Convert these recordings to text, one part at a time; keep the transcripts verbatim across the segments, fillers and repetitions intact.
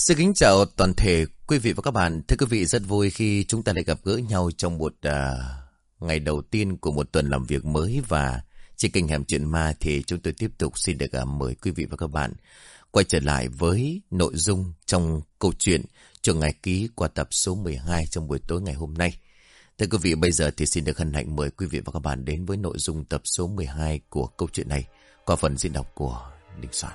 Xin kính chào toàn thể quý vị và các bạn. Thưa quý vị, rất vui khi chúng ta lại gặp gỡ nhau trong một uh, ngày đầu tiên của một tuần làm việc mới. Và trên kênh Hẻm Chuyện Ma thì chúng tôi tiếp tục xin được uh, mời quý vị và các bạn quay trở lại với nội dung trong câu chuyện Trường Ngải Ký qua tập số mười hai trong buổi tối ngày hôm nay. Thưa quý vị, bây giờ thì xin được hân hạnh mời quý vị và các bạn đến với nội dung tập số mười hai của câu chuyện này qua phần diễn đọc của Đình Soạn.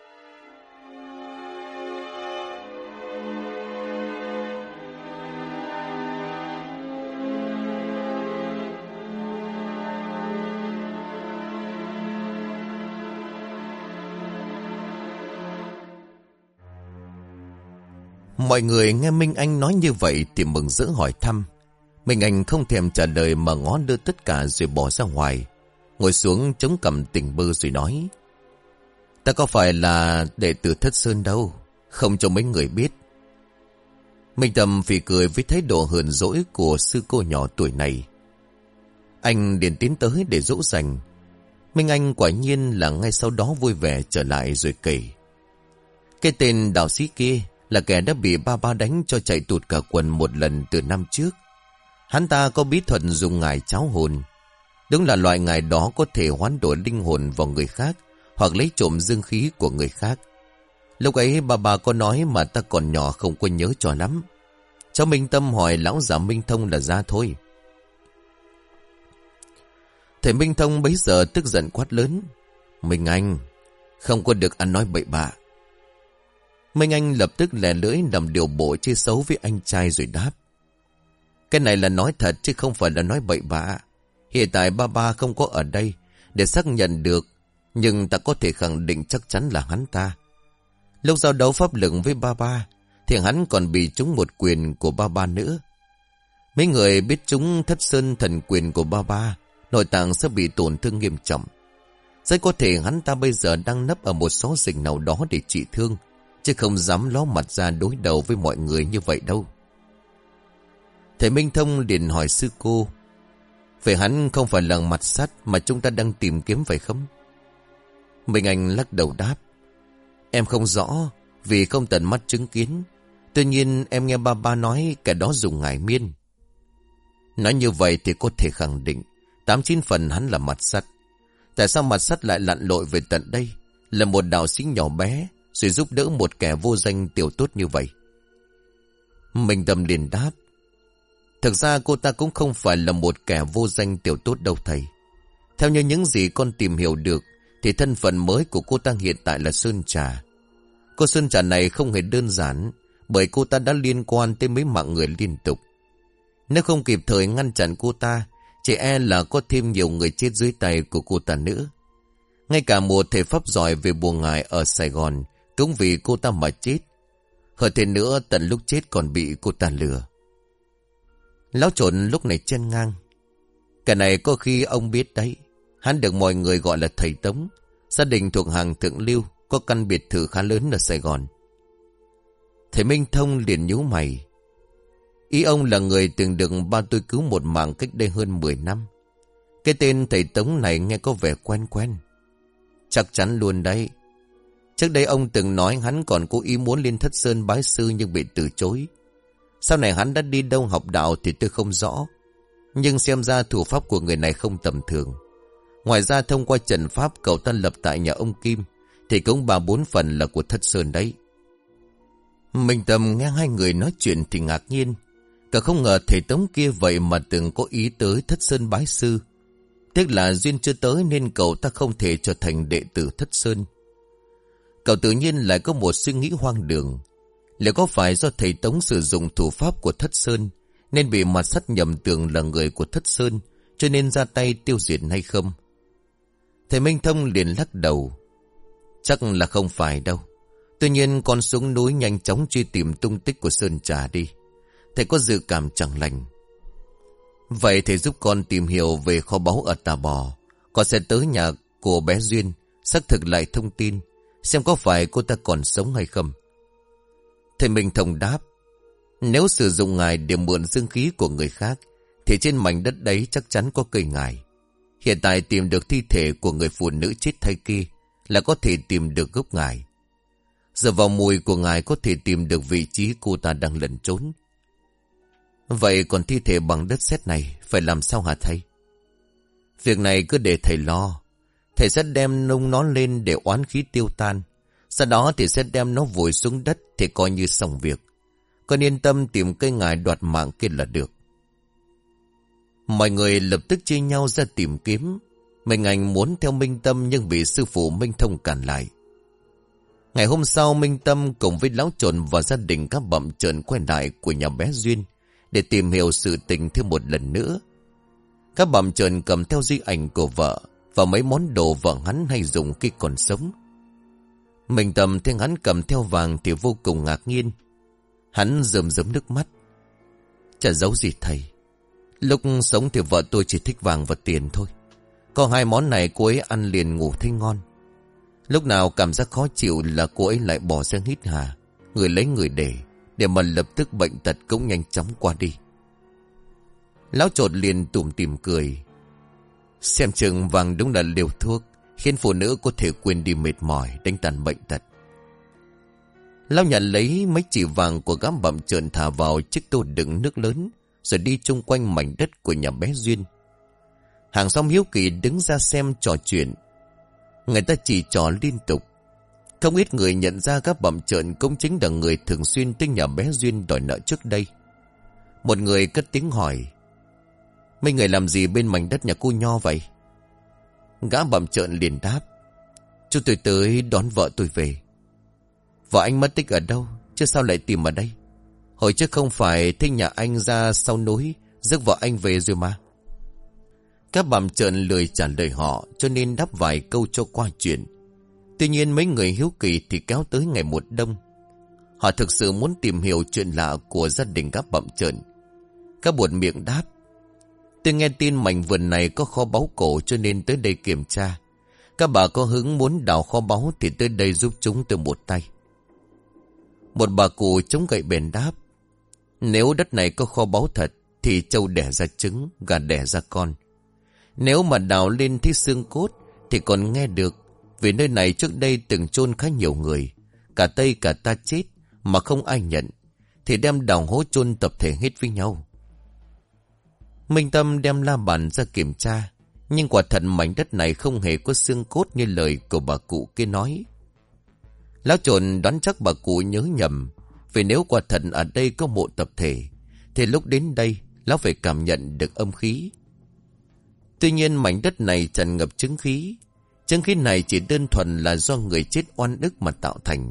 Mọi người nghe Minh Anh nói như vậy thì mừng rỡ hỏi thăm. Minh Anh không thèm trả lời mà ngó đưa tất cả rồi bỏ ra ngoài. Ngồi xuống chống cằm tỉnh bơ rồi nói: Ta có phải là đệ tử Thất Sơn đâu, không cho mấy người biết. Minh Tâm phì cười với thái độ hờn dỗi của sư cô nhỏ tuổi này. Anh liền tiến tới để dỗ dành. Minh Anh quả nhiên là ngay sau đó vui vẻ trở lại rồi kể: Cái tên đạo sĩ kia là kẻ đã bị ba ba đánh cho chạy tụt cả quần một lần từ năm trước. Hắn ta có bí thuật dùng ngải cháo hồn. Đúng là loại ngải đó có thể hoán đổi linh hồn vào người khác, hoặc lấy trộm dương khí của người khác. Lúc ấy bà bà có nói mà ta còn nhỏ không có nhớ cho lắm. Cháu Minh Tâm hỏi lão giả Minh Thông là ra thôi. Thầy Minh Thông bấy giờ tức giận quát lớn: Minh Anh, không có được ăn nói bậy bạ. Minh Anh lập tức lè lưỡi nằm điều bộ chê xấu với anh trai rồi đáp: Cái này là nói thật chứ không phải là nói bậy bạ. Hiện tại ba ba không có ở đây để xác nhận được, nhưng ta có thể khẳng định chắc chắn là hắn ta. Lúc giao đấu pháp lực với ba ba thì hắn còn bị trúng một quyền của ba ba nữa. Mấy người biết trúng Thất Sơn thần quyền của ba ba, nội tạng sẽ bị tổn thương nghiêm trọng. Rất có thể hắn ta bây giờ đang nấp ở một xó xỉnh nào đó để trị thương, chứ không dám ló mặt ra đối đầu với mọi người như vậy đâu. Thầy Minh Thông liền hỏi sư cô: Vậy hắn không phải là mặt sắt mà chúng ta đang tìm kiếm phải không? Minh Anh lắc đầu đáp: Em không rõ, vì không tận mắt chứng kiến. Tuy nhiên em nghe ba ba nói kẻ đó dùng ngải miên. Nói như vậy thì có thể khẳng định tám chín phần hắn là mặt sắt. Tại sao mặt sắt lại lặn lội về tận đây, là một đạo sĩ nhỏ bé, rồi giúp đỡ một kẻ vô danh tiểu tốt như vậy? Minh Tâm liền đáp: Thực ra cô ta cũng không phải là một kẻ vô danh tiểu tốt đâu thầy. Theo như những gì con tìm hiểu được thì thân phận mới của cô ta hiện tại là Sơn Trà. Cô Sơn Trà này không hề đơn giản, bởi cô ta đã liên quan tới mấy mạng người liên tục. Nếu không kịp thời ngăn chặn cô ta, chỉ e là có thêm nhiều người chết dưới tay của cô ta nữa. Ngay cả một thầy pháp giỏi về bùa ngải ở Sài Gòn cũng vì cô ta mà chết. Hơn thế nữa, tận lúc chết còn bị cô ta lừa. Lão Trộn lúc này chen ngang: Cái này có khi ông biết đấy. Hắn được mọi người gọi là thầy Tống, gia đình thuộc hàng thượng lưu, có căn biệt thự khá lớn ở Sài Gòn. Thầy Minh Thông liền nhíu mày: Ý ông là người từng được ba tôi cứu một mạng cách đây hơn mười năm. Cái tên thầy Tống này nghe có vẻ quen quen. Chắc chắn luôn đấy. Trước đây ông từng nói hắn còn cố ý muốn lên Thất Sơn bái sư nhưng bị từ chối. Sau này hắn đã đi đâu học đạo thì tôi không rõ, nhưng xem ra thủ pháp của người này không tầm thường. Ngoài ra thông qua trận pháp cậu ta lập tại nhà ông Kim thì cũng ba bốn phần là của Thất Sơn đấy. Minh Tâm nghe hai người nói chuyện thì ngạc nhiên. Cả không ngờ thầy Tống kia vậy mà từng có ý tới Thất Sơn bái sư. Tiếc là duyên chưa tới nên cậu ta không thể trở thành đệ tử Thất Sơn. Cậu tự nhiên lại có một suy nghĩ hoang đường. Liệu có phải do thầy Tống sử dụng thủ pháp của Thất Sơn nên bị mặt sắt nhầm tưởng là người của Thất Sơn, cho nên ra tay tiêu diệt hay không? Thầy Minh Thông liền lắc đầu: Chắc là không phải đâu. Tuy nhiên con xuống núi nhanh chóng truy tìm tung tích của Sơn Trà đi. Thầy có dự cảm chẳng lành. Vậy thầy giúp con tìm hiểu về kho báu ở Tà Bò. Con sẽ tới nhà của bé Duyên, xác thực lại thông tin, xem có phải cô ta còn sống hay không. Thầy Minh Thông đáp: Nếu sử dụng ngài để mượn dương khí của người khác thì trên mảnh đất đấy chắc chắn có cây ngài. Hiện tại tìm được thi thể của người phụ nữ chết thay kia là có thể tìm được gốc ngài. Giờ vào mùi của ngài có thể tìm được vị trí cô ta đang lẩn trốn. Vậy còn thi thể bằng đất sét này phải làm sao hả thầy? Việc này cứ để thầy lo. Thầy sẽ đem nung nó lên để oán khí tiêu tan. Sau đó thì sẽ đem nó vùi xuống đất thì coi như xong việc. Con yên tâm tìm cây ngài đoạt mạng kia là được. Mọi người lập tức chia nhau ra tìm kiếm. Minh Anh muốn theo Minh Tâm nhưng bị sư phụ Minh Thông cản lại. Ngày hôm sau Minh Tâm cùng với lão trồn và gia đình các bậm trợn quay lại của nhà bé Duyên để tìm hiểu sự tình thêm một lần nữa. Các bậm trợn cầm theo di ảnh của vợ và mấy món đồ vợ hắn hay dùng khi còn sống. Minh Tâm thấy hắn cầm theo vàng thì vô cùng ngạc nhiên. Hắn rơm rớm nước mắt. Chả giấu gì thầy. Lúc sống thì vợ tôi chỉ thích vàng và tiền thôi. Có hai món này cô ấy ăn liền ngủ thấy ngon. Lúc nào cảm giác khó chịu là cô ấy lại bỏ ra hít hà, người lấy người để, để mà lập tức bệnh tật cũng nhanh chóng qua đi. Lão trột liền tủm tỉm cười. Xem chừng vàng đúng là liều thuốc, khiến phụ nữ có thể quên đi mệt mỏi, đánh tàn bệnh tật. Lão nhận lấy mấy chỉ vàng của gã bậm trợn thả vào chiếc tô đựng nước lớn, rồi đi chung quanh mảnh đất của nhà bé Duyên. Hàng xóm hiếu kỳ đứng ra xem trò chuyện. Người ta chỉ trò liên tục. Không ít người nhận ra các bậm trợn cũng chính là người thường xuyên tới nhà bé Duyên đòi nợ trước đây. Một người cất tiếng hỏi. Mấy người làm gì bên mảnh đất nhà cô Nho vậy? Gã bậm trợn liền đáp. Chúng tôi tới đón vợ tôi về. Vợ anh mất tích ở đâu? Chứ sao lại tìm ở đây? Hồi trước không phải thích nhà anh ra sau núi rước vợ anh về rồi mà. Các bậm trợn lười trả lời họ, cho nên đáp vài câu cho qua chuyện. Tuy nhiên mấy người hiếu kỳ thì kéo tới ngày một đông. Họ thực sự muốn tìm hiểu chuyện lạ của gia đình các bậm trợn. Các buột miệng đáp. Tôi nghe tin mảnh vườn này có kho báu cổ cho nên tới đây kiểm tra. Các bà có hứng muốn đào kho báu thì tới đây giúp chúng tôi một tay. Một bà cụ chống gậy bền đáp. Nếu đất này có kho báu thật thì trâu đẻ ra trứng, gà đẻ ra con. Nếu mà đào lên thấy xương cốt thì còn nghe được, vì nơi này trước đây từng chôn khá nhiều người, cả Tây cả ta chết mà không ai nhận, thì đem đào hố chôn tập thể hết với nhau. Minh Tâm đem la bàn ra kiểm tra, nhưng quả thật mảnh đất này không hề có xương cốt như lời của bà cụ kia nói. Lão trồn đoán chắc bà cụ nhớ nhầm, vì nếu quả thật ở đây có mộ tập thể thì lúc đến đây lão phải cảm nhận được âm khí. Tuy nhiên mảnh đất này tràn ngập chứng khí. Chứng khí này chỉ đơn thuần là do người chết oan ức mà tạo thành.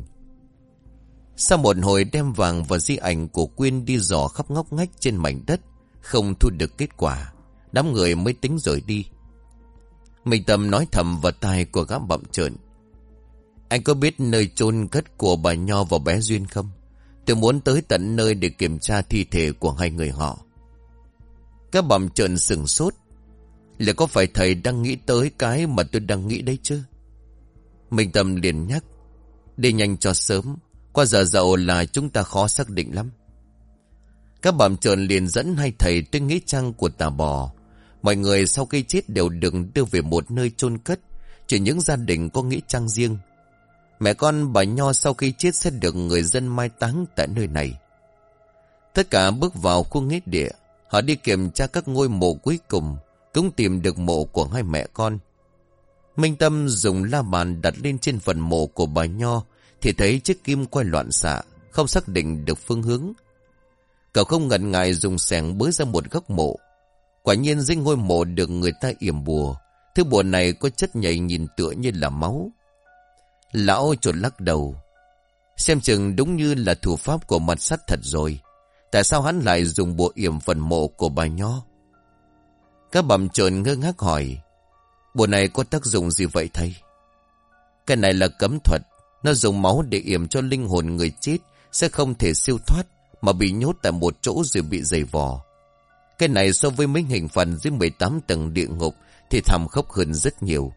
Sau một hồi đem vàng và di ảnh của Quyên đi dò khắp ngóc ngách trên mảnh đất, không thu được kết quả, đám người mới tính rời đi. Minh Tâm nói thầm vào tai của gã bậm trợn. Anh có biết nơi chôn cất của bà Nho và bé Duyên không? Tôi muốn tới tận nơi để kiểm tra thi thể của hai người họ. Các bậm trợn sửng sốt. Là có phải thầy đang nghĩ tới cái mà tôi đang nghĩ đấy chứ? Minh Tâm liền nhắc. Đi nhanh cho sớm, qua giờ dậu là chúng ta khó xác định lắm. Các bậm trợn liền dẫn hai thầy tới nghĩa trang của Tà Bò. Mọi người sau khi chết đều được đưa về một nơi chôn cất, chỉ những gia đình có nghĩa trang riêng. Mẹ con bà Nho sau khi chết sẽ được người dân mai táng tại nơi này. Tất cả bước vào khu nghĩa địa, họ đi kiểm tra các ngôi mộ cuối cùng, cũng tìm được mộ của hai mẹ con. Minh Tâm dùng la bàn đặt lên trên phần mộ của bà Nho thì thấy chiếc kim quay loạn xạ, không xác định được phương hướng. Cậu không ngần ngại dùng xẻng bới ra một góc mộ. Quả nhiên dưới ngôi mộ được người ta yểm bùa. Thứ bùa này có chất nhầy nhìn tựa như là máu. Lão chột lắc đầu. Xem chừng đúng như là thủ pháp của mặt sắt thật rồi. Tại sao hắn lại dùng bùa yểm phần mộ của bà Nho? Các bậm trợn ngơ ngác hỏi. Bùa này có tác dụng gì vậy thầy? Cái này là cấm thuật. Nó dùng máu để yểm cho linh hồn người chết sẽ không thể siêu thoát, mà bị nhốt tại một chỗ rồi bị giày vò. Cái này so với mấy hình phạt dưới mười tám tầng địa ngục thì thảm khốc hơn rất nhiều.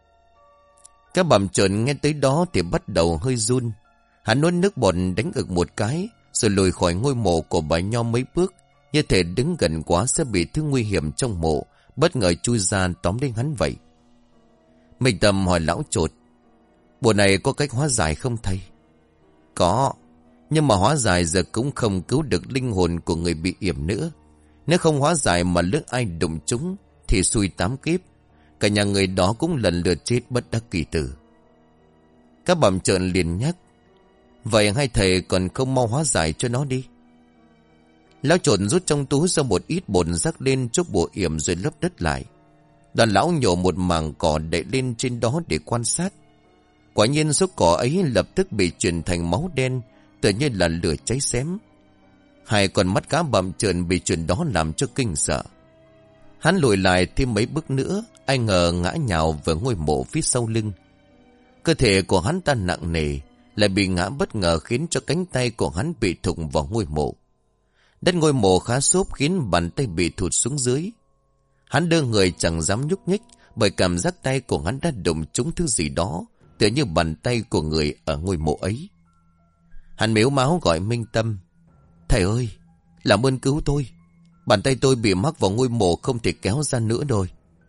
Các bậm trợn nghe tới đó thì bắt đầu hơi run. Hắn nuốt nước bọt đánh ực một cái, rồi lùi khỏi ngôi mộ của bà Nho mấy bước, như thể đứng gần quá sẽ bị thứ nguy hiểm trong mộ bất ngờ chui ra tóm lấy hắn vậy. Minh Tâm hỏi lão chột. Bùa này có cách hóa giải không thầy? Có, nhưng mà hóa giải giờ cũng không cứu được linh hồn của người bị yểm nữa. Nếu không hóa giải mà lỡ ai đụng chúng thì xui tám kiếp. Cả nhà người đó cũng lần lượt chết bất đắc kỳ tử. Các bẩm trợn liền nhắc: Vậy hai thầy còn không mau hóa giải cho nó đi. Lão trộn rút trong túi ra một ít bột rắc lên chốt bùa yểm rồi lấp đất lại. Đoàn lão nhổ một mảng cỏ đậy lên trên đó để quan sát. Quả nhiên số cỏ ấy lập tức bị chuyển thành máu đen, tựa như là lửa cháy xém. Hai con mắt cá bầm trợn bị chuyện đó làm cho kinh sợ. Hắn lùi lại thêm mấy bước nữa, ai ngờ ngã nhào vào ngôi mộ phía sau lưng. Cơ thể của hắn ta nặng nề, lại bị ngã bất ngờ khiến cho cánh tay của hắn bị thủng vào ngôi mộ. Đất ngôi mộ khá xốp khiến bàn tay bị thụt xuống dưới. Hắn đưa người chẳng dám nhúc nhích, bởi cảm giác tay của hắn đã đụng trúng thứ gì đó, tựa như bàn tay của người ở ngôi mộ ấy. Hắn mếu máu gọi Minh Tâm: Thầy ơi, làm ơn cứu tôi. Bàn tay tôi bị mắc vào ngôi mộ, không thể kéo ra nữa rồi.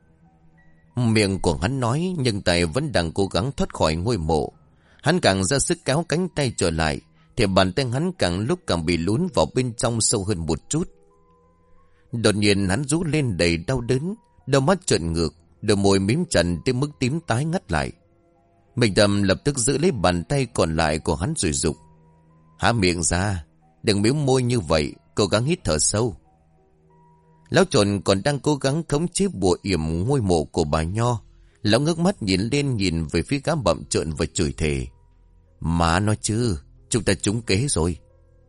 Miệng của hắn nói, nhưng tay vẫn đang cố gắng thoát khỏi ngôi mộ. Hắn càng ra sức kéo cánh tay trở lại, thì bàn tay hắn càng lúc càng bị lún vào bên trong sâu hơn một chút. Đột nhiên hắn rú lên đầy đau đớn, đôi mắt trợn ngược, đôi môi mím chặt tới mức tím tái ngắt lại. Minh Tâm lập tức giữ lấy bàn tay còn lại của hắn rồi dục: Há miệng ra, đừng miếu môi như vậy, cố gắng hít thở sâu. Lão trộn còn đang cố gắng khống chế bùa yểm ngôi mộ của bà Nho. Lão ngước mắt nhìn lên nhìn về phía gã bậm trợn và chửi thề: Má nói chứ, chúng ta trúng kế rồi.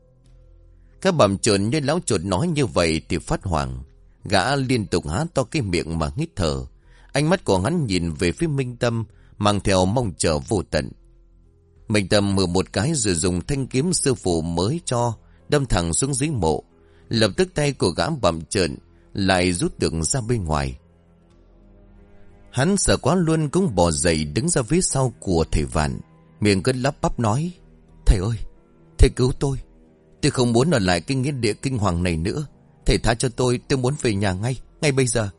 Các bậm trợn như lão trộn nói như vậy thì phát hoảng. Gã liên tục há to cái miệng mà hít thở. Ánh mắt của hắn nhìn về phía Minh Tâm, mang theo mong chờ vô tận. Minh Tâm mừ một cái rồi dùng thanh kiếm sư phụ mới cho, đâm thẳng xuống dưới mộ. Lập tức tay của gã bậm trợn lại rút được ra bên ngoài. Hắn sợ quá luôn cũng bò dậy đứng ra phía sau của thầy Vạn, miệng cứ lắp bắp nói: Thầy ơi, thầy cứu tôi. Tôi không muốn ở lại cái nghĩa địa kinh hoàng này nữa. Thầy tha cho tôi, tôi muốn về nhà ngay, ngay bây giờ.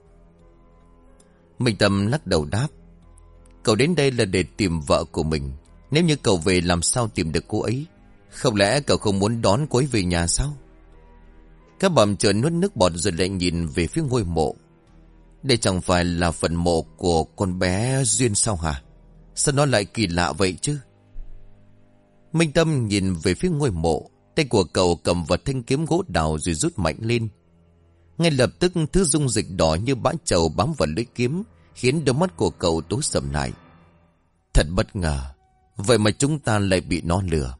Minh Tâm lắc đầu đáp: Cậu đến đây là để tìm vợ của mình. Nếu như cậu về làm sao tìm được cô ấy? Không lẽ cậu không muốn đón cô ấy về nhà sao? Các bầm trợn nuốt nước bọt rồi lại nhìn về phía ngôi mộ. Đây chẳng phải là phần mộ của con bé Duyên sao hả? Sao nó lại kỳ lạ vậy chứ? Minh Tâm nhìn về phía ngôi mộ. Tay của cậu cầm vật thanh kiếm gỗ đào rồi rút mạnh lên. Ngay lập tức thứ dung dịch đỏ như bã trầu bám vào lưỡi kiếm, khiến đôi mắt của cậu tối sầm lại. Thật bất ngờ, vậy mà chúng ta lại bị nó lừa.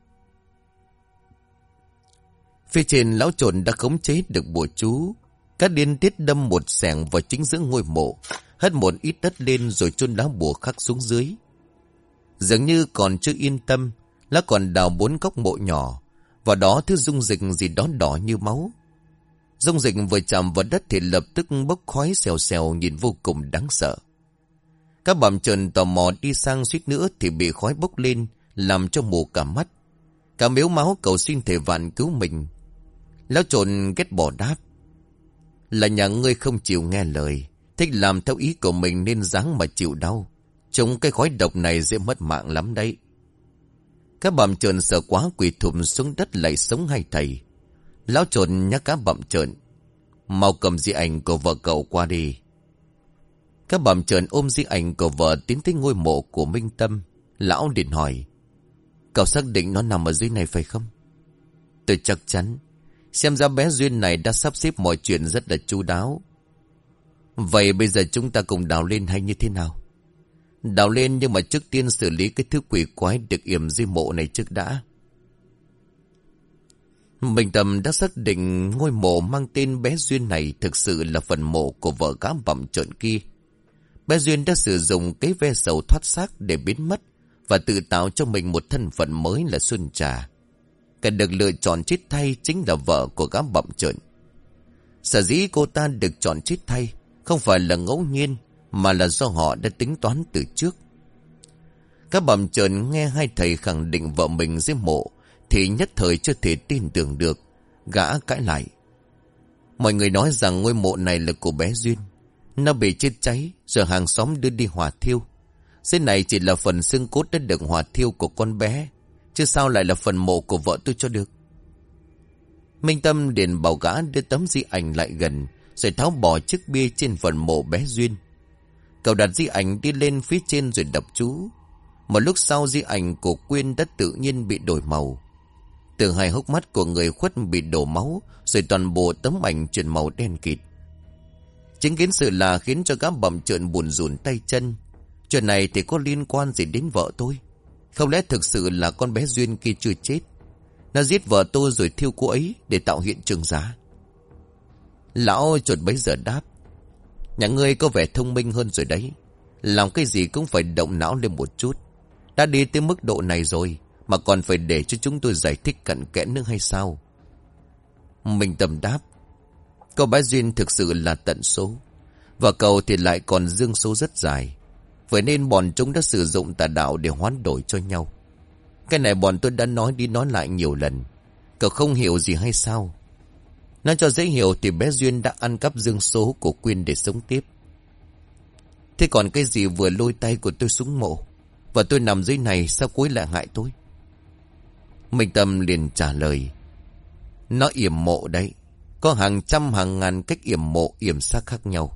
Phía trên lão trộn đã khống chế được bùa chú. Các điên tiết đâm một xẻng vào chính giữa ngôi mộ, hất một ít đất lên rồi chôn lá bùa khắc xuống dưới. Dường như còn chưa yên tâm, lão còn đào bốn góc mộ nhỏ, vào đó thứ dung dịch gì đó đỏ như máu. Dung dịch vừa chạm vào đất thì lập tức bốc khói xèo xèo, nhìn vô cùng đáng sợ. Các bầm trợn tò mò đi sang suýt nữa thì bị khói bốc lên, làm cho mù cả mắt. Cả miếu máu cầu xin thầy Vạn cứu mình. Lão trộn ghét bỏ đáp: Là nhà ngươi không chịu nghe lời, thích làm theo ý của mình nên ráng mà chịu đau. Chúng cái khói độc này dễ mất mạng lắm đấy. Các bầm trợn sợ quá quỳ thụm xuống đất lại sống hai thầy. Lão trộn nhắc các bầm trợn: Mau cầm di ảnh của vợ cậu qua đi. Các bầm trợn ôm di ảnh của vợ tiến tới ngôi mộ của Minh Tâm. Lão liền hỏi: Cậu xác định nó nằm ở dưới này phải không? Tôi chắc chắn. Xem ra bé Duyên này đã sắp xếp mọi chuyện rất là chu đáo. Vậy bây giờ chúng ta cùng đào lên hay như thế nào? Đào lên nhưng mà trước tiên xử lý cái thứ quỷ quái được yểm dưới mộ này trước đã. Minh Tâm đã xác định ngôi mộ mang tên bé Duyên này thực sự là phần mộ của vợ gã bặm trợn kia. Bé Duyên đã sử dụng cái ve sầu thoát xác để biến mất và tự tạo cho mình một thân phận mới là Xuân Trà. Kẻ được lựa chọn chết thay chính là vợ của gã bặm trợn. Sở dĩ cô ta được chọn chết thay không phải là ngẫu nhiên, mà là do họ đã tính toán từ trước. Các bặm trợn nghe hai thầy khẳng định vợ mình dưới mộ thì nhất thời chưa thể tin tưởng được. Gã cãi lại: Mọi người nói rằng ngôi mộ này là của bé Duyên. Nó bị chết cháy rồi hàng xóm đưa đi hỏa thiêu. Dưới này chỉ là phần xương cốt đã được hỏa thiêu của con bé, chứ sao lại là phần mộ của vợ tôi cho được. Minh Tâm liền bảo gã đưa tấm di ảnh lại gần, rồi tháo bỏ chiếc bia trên phần mộ bé Duyên. Cậu đặt di ảnh đi lên phía trên rồi đọc chú. Một lúc sau di ảnh của Quyên đã tự nhiên bị đổi màu. Từ hai hốc mắt của người khuất bị đổ máu, rồi toàn bộ tấm ảnh chuyển màu đen kịt. Chứng kiến sự là khiến cho gã bầm trợn buồn rùn tay chân. Chuyện này thì có liên quan gì đến vợ tôi? Không lẽ thực sự là con bé Duyên kia chưa chết? Nó giết vợ tôi rồi thiêu cô ấy để tạo hiện trường giả. Lão chuột bấy giờ đáp: nhà ngươi có vẻ thông minh hơn rồi đấy. Làm cái gì cũng phải động não lên một chút. Đã đi tới mức độ này rồi mà còn phải để cho chúng tôi giải thích cặn kẽ nữa hay sao? Minh Tâm đáp: cô bé Duyên thực sự là tận số, và cậu thì lại còn dương số rất dài. Vậy nên bọn chúng đã sử dụng tà đạo để hoán đổi cho nhau. Cái này bọn tôi đã nói đi nói lại nhiều lần. Cậu không hiểu gì hay sao? Nói cho dễ hiểu thì bé Duyên đã ăn cắp dương số của Quyên để sống tiếp. Thế còn cái gì vừa lôi tay của tôi xuống mộ, và tôi nằm dưới này, sao cuối lại hại tôi? Minh Tâm liền trả lời: nó yểm mộ đấy. Có hàng trăm hàng ngàn cách yểm mộ yểm xác khác nhau.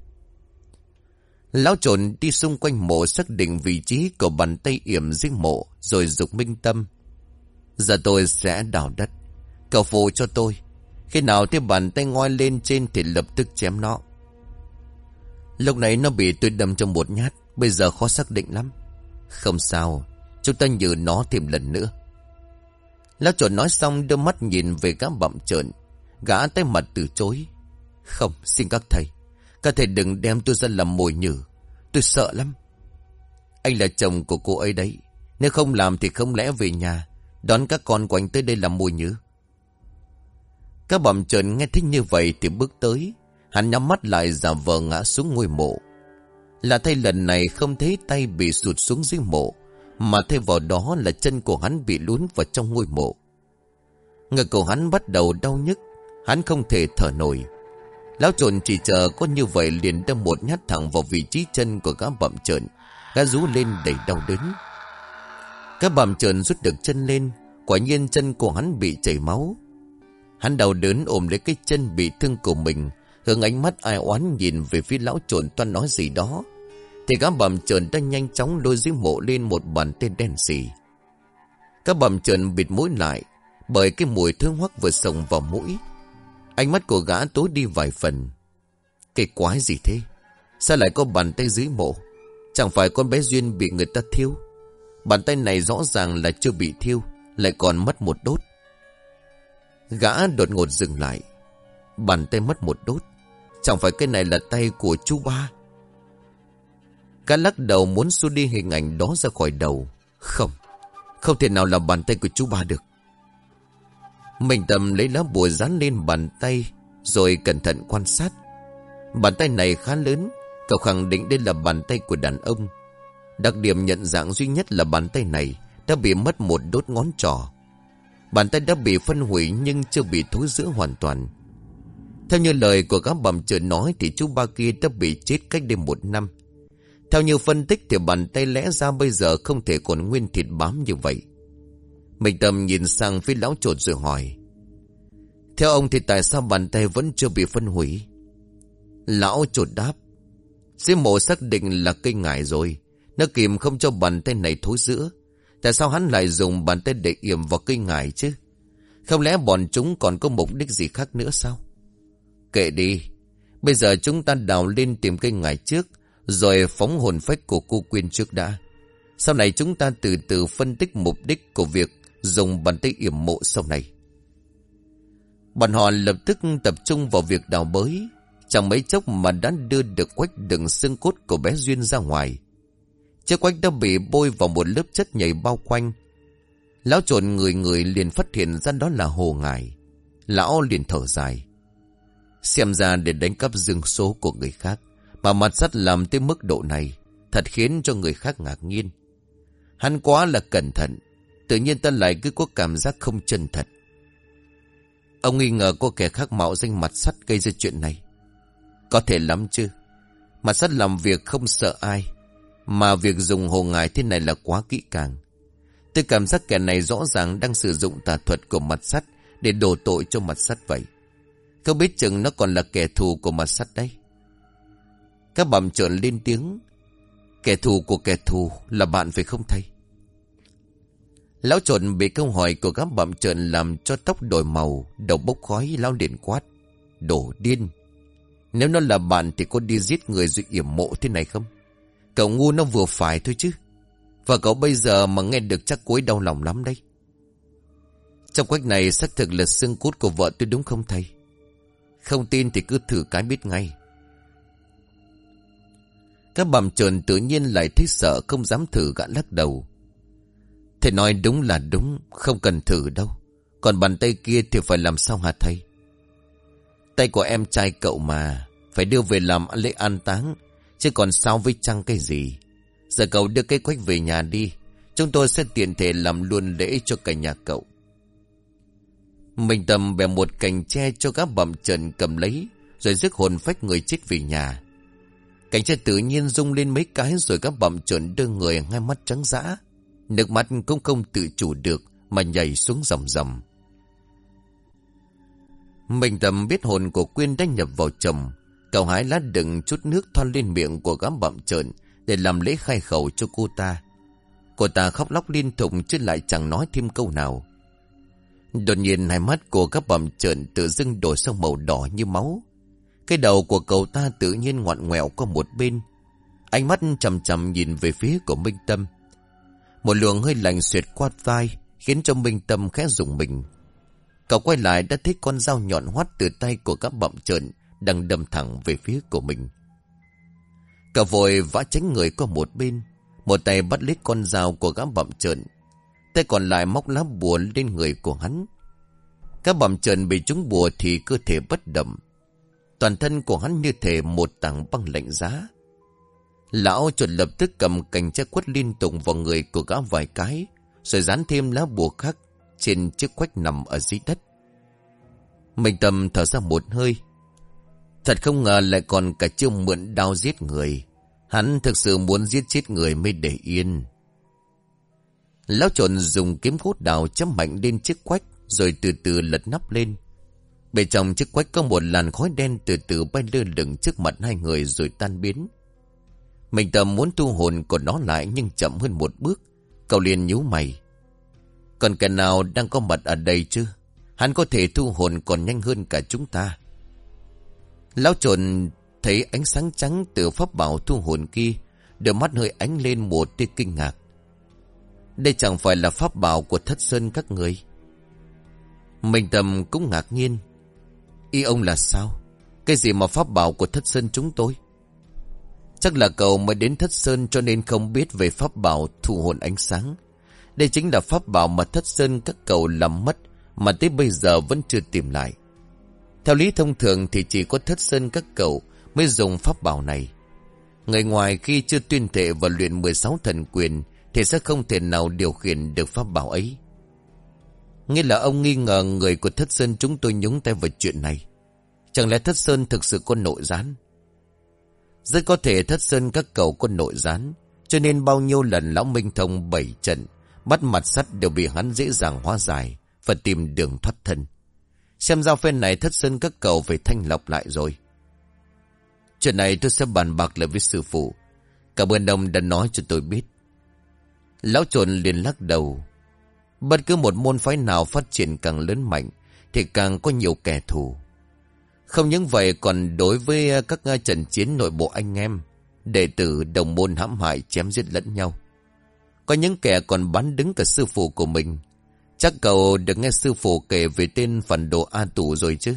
Lão trộn đi xung quanh mộ xác định vị trí của bàn tay yểm dưới mộ, rồi giục Minh Tâm: giờ tôi sẽ đào đất, cậu phụ cho tôi. Khi nào thấy bàn tay ngoi lên trên thì lập tức chém nó. Lúc này nó bị tôi đâm trong một nhát, bây giờ khó xác định lắm. Không sao, chúng ta nhử nó thêm lần nữa. Lão trộn nói xong đưa mắt nhìn về gã bặm trợn. Gã tay mặt từ chối: không, xin các thầy, các thầy đừng đem tôi ra làm mồi nhử. Tôi sợ lắm. Anh là chồng của cô ấy đấy. Nếu không làm thì không lẽ về nhà đón các con của anh tới đây làm mồi nhử? Các bặm trợn nghe thích như vậy thì bước tới. Hắn nhắm mắt lại giả vờ ngã xuống ngôi mộ. Là thay lần này không thấy tay bị sụt xuống dưới mộ, mà thay vào đó là chân của hắn bị lún vào trong ngôi mộ. Ngực của hắn bắt đầu đau nhức. Hắn không thể thở nổi. Lão trộn chỉ chờ có như vậy liền đâm một nhát thẳng vào vị trí chân của gã bặm trợn. Gã rú lên đầy đau đớn. Gã bặm trợn rút được chân lên. Quả nhiên chân của hắn bị chảy máu. Hắn đau đớn ôm lấy cái chân bị thương của mình, hướng ánh mắt ai oán nhìn về phía lão trộn toan nói gì đó, thì gã bặm trợn đã nhanh chóng lôi dưới mộ lên một bàn tay đen sì. Các bặm trợn bịt mũi lại, bởi cái mùi thương hoắc vừa xông vào mũi. Ánh mắt của gã tối đi vài phần. Cái quái gì thế? Sao lại có bàn tay dưới mộ? Chẳng phải con bé Duyên bị người ta thiêu? Bàn tay này rõ ràng là chưa bị thiêu, lại còn mất một đốt. Gã đột ngột dừng lại. Bàn tay mất một đốt, chẳng phải cái này là tay của chú ba? Gã lắc đầu muốn xua đi hình ảnh đó ra khỏi đầu. Không, không thể nào là bàn tay của chú ba được. Minh Tâm lấy lá bùa dán lên bàn tay, rồi cẩn thận quan sát. Bàn tay này khá lớn. Cậu khẳng định đây là bàn tay của đàn ông. Đặc điểm nhận dạng duy nhất là bàn tay này đã bị mất một đốt ngón trỏ. Bàn tay đã bị phân hủy nhưng chưa bị thối rữa hoàn toàn. Theo như lời của gã bặm trợn nói thì chú ba kia đã bị chết cách đây một năm. Theo như phân tích thì bàn tay lẽ ra bây giờ không thể còn nguyên thịt bám như vậy. Minh Tâm nhìn sang phía lão trộn rồi hỏi: theo ông thì tại sao bàn tay vẫn chưa bị phân hủy? Lão trộn đáp: dưới mộ xác định là cây ngải rồi, nó kìm không cho bàn tay này thối rữa. Tại sao hắn lại dùng bàn tay để yểm vào cây ngải chứ? Không lẽ bọn chúng còn có mục đích gì khác nữa sao? Kệ đi. Bây giờ chúng ta đào lên tìm cây ngải trước, rồi phóng hồn phách của cô Quyên trước đã. Sau này chúng ta từ từ phân tích mục đích của việc dùng bàn tay yểm mộ sau này. Bọn họ lập tức tập trung vào việc đào bới. Chẳng mấy chốc mà đã đưa được quách đựng xương cốt của bé Duyên ra ngoài. Chiếc quách đã bị bôi vào một lớp chất nhầy bao quanh. Lão trộn người người liền phát hiện ra đó là hồ ngải. Lão liền thở dài. Xem ra để đánh cắp dương số của người khác mà mặt sắt làm tới mức độ này, thật khiến cho người khác ngạc nhiên. Hắn quá là cẩn thận, tự nhiên ta lại cứ có cảm giác không chân thật. Ông nghi ngờ có kẻ khác mạo danh mặt sắt gây ra chuyện này? Có thể lắm chứ. Mặt sắt làm việc không sợ ai, mà việc dùng hồ ngải thế này là quá kỹ càng. Tôi cảm giác kẻ này rõ ràng đang sử dụng tà thuật của mặt sắt để đổ tội cho mặt sắt vậy. Không biết chừng nó còn là kẻ thù của mặt sắt đấy. Các bầm trợn lên tiếng. Kẻ thù của kẻ thù là bạn phải không thầy? Lão trộn bị câu hỏi của các bầm trợn làm cho tóc đổi màu, đầu bốc khói. Lão liền quát: Đồ điên! Nếu nó là bạn thì có đi giết người rồi yểm mộ thế này không? Cậu ngu nó vừa phải thôi chứ. Và cậu bây giờ mà nghe được chắc cối đau lòng lắm đấy. Trong quách này xác thực là xương cốt của vợ tôi đúng không thầy? Không tin thì cứ thử cái biết ngay. Các bầm trợn tự nhiên lại thấy sợ, không dám thử. Gã lắc đầu. Thầy nói đúng là đúng, không cần thử đâu. Còn bàn tay kia thì phải làm sao hả thầy? Tay của em trai cậu mà, phải đưa về làm lễ an táng, chứ còn sao với chăng cái gì. Giờ cậu đưa cái quách về nhà đi, chúng tôi sẽ tiện thể làm luôn lễ cho cả nhà cậu. Mình Tâm bẻ một cành tre cho các bầm trợn cầm lấy, rồi rước hồn phách người chết về nhà. Cành tre tự nhiên rung lên mấy cái, rồi các bầm trợn đưa người hai mắt trắng dã, nước mắt cũng không tự chủ được mà nhảy xuống ròng ròng. Mình Tâm biết hồn của Quyên đã nhập vào chồng. Cậu hái lá đựng chút nước thoăn lên miệng của gã bặm trợn để làm lễ khai khẩu cho cô ta. Cô ta khóc lóc liên tục chứ lại chẳng nói thêm câu nào. Đột nhiên hai mắt của các bặm trợn tự dưng đổi sang màu đỏ như máu. Cái đầu của cậu ta tự nhiên ngoằn ngoèo qua một bên, ánh mắt chằm chằm nhìn về phía của Minh Tâm. Một luồng hơi lạnh xuyệt qua vai khiến cho Minh Tâm khẽ rùng mình. Cậu quay lại đã thấy con dao nhọn hoắt từ tay của các bặm trợn đang đâm thẳng về phía của mình. Cậu vội vã tránh người qua một bên, một tay bắt lấy con dao của gã bặm trợn, tay còn lại móc lá bùa lên người của hắn. Các bặm trợn bị trúng bùa thì cơ thể bất động, toàn thân của hắn như thể một tảng băng lạnh giá. Lão chuột lập tức cầm cành tre quất liên tục vào người của gã vài cái, rồi dán thêm lá bùa khác trên chiếc quách nằm ở dưới đất. Minh Tâm thở ra một hơi. Thật không ngờ lại còn cả chiêu mượn đao giết người. Hắn thực sự muốn giết chết người mới để yên. Lão trộn dùng kiếm cốt đào chấm mạnh lên chiếc quách, rồi từ từ lật nắp lên. Bên trong chiếc quách có một làn khói đen từ từ bay lơ lửng trước mặt hai người rồi tan biến. Minh Tâm muốn thu hồn của nó lại nhưng chậm hơn một bước. Cậu liền nhíu mày. Còn kẻ nào đang có mặt ở đây chứ? Hắn có thể thu hồn còn nhanh hơn cả chúng ta. Lão trộn thấy ánh sáng trắng từ pháp bảo thu hồn kia, đôi mắt hơi ánh lên một tia kinh ngạc. Đây chẳng phải là pháp bảo của Thất Sơn các người? Minh Tâm cũng ngạc nhiên. Ý ông là sao? Cái gì mà pháp bảo của Thất Sơn chúng tôi? Chắc là cậu mới đến Thất Sơn cho nên không biết về pháp bảo thu hồn ánh sáng. Đây chính là pháp bảo mà Thất Sơn các cậu làm mất mà tới bây giờ vẫn chưa tìm lại. Theo lý thông thường thì chỉ có Thất Sơn các cậu mới dùng pháp bảo này. Người ngoài khi chưa tuyên thệ và luyện mười sáu thần quyền thì sẽ không thể nào điều khiển được pháp bảo ấy. Nghĩa là ông nghi ngờ người của Thất Sơn chúng tôi nhúng tay vào chuyện này. Chẳng lẽ Thất Sơn thực sự có nội gián? Rất có thể Thất Sơn các cậu có nội gián, cho nên bao nhiêu lần Lão Minh Thông bảy trận bắt mặt sắt đều bị hắn dễ dàng hóa giải và tìm đường thoát thân. Xem ra phen này Thất Sơn các cậu phải thanh lọc lại rồi. Chuyện này tôi sẽ bàn bạc lại với sư phụ. Cảm ơn ông đã nói cho tôi biết. Lão trộn liền lắc đầu. Bất cứ một môn phái nào phát triển càng lớn mạnh thì càng có nhiều kẻ thù. Không những vậy, còn đối với các trận chiến nội bộ anh em, đệ tử đồng môn hãm hại chém giết lẫn nhau. Có những kẻ còn bắn đứng cả sư phụ của mình. Chắc cậu được nghe sư phụ kể về tên phản đồ A Tù rồi chứ?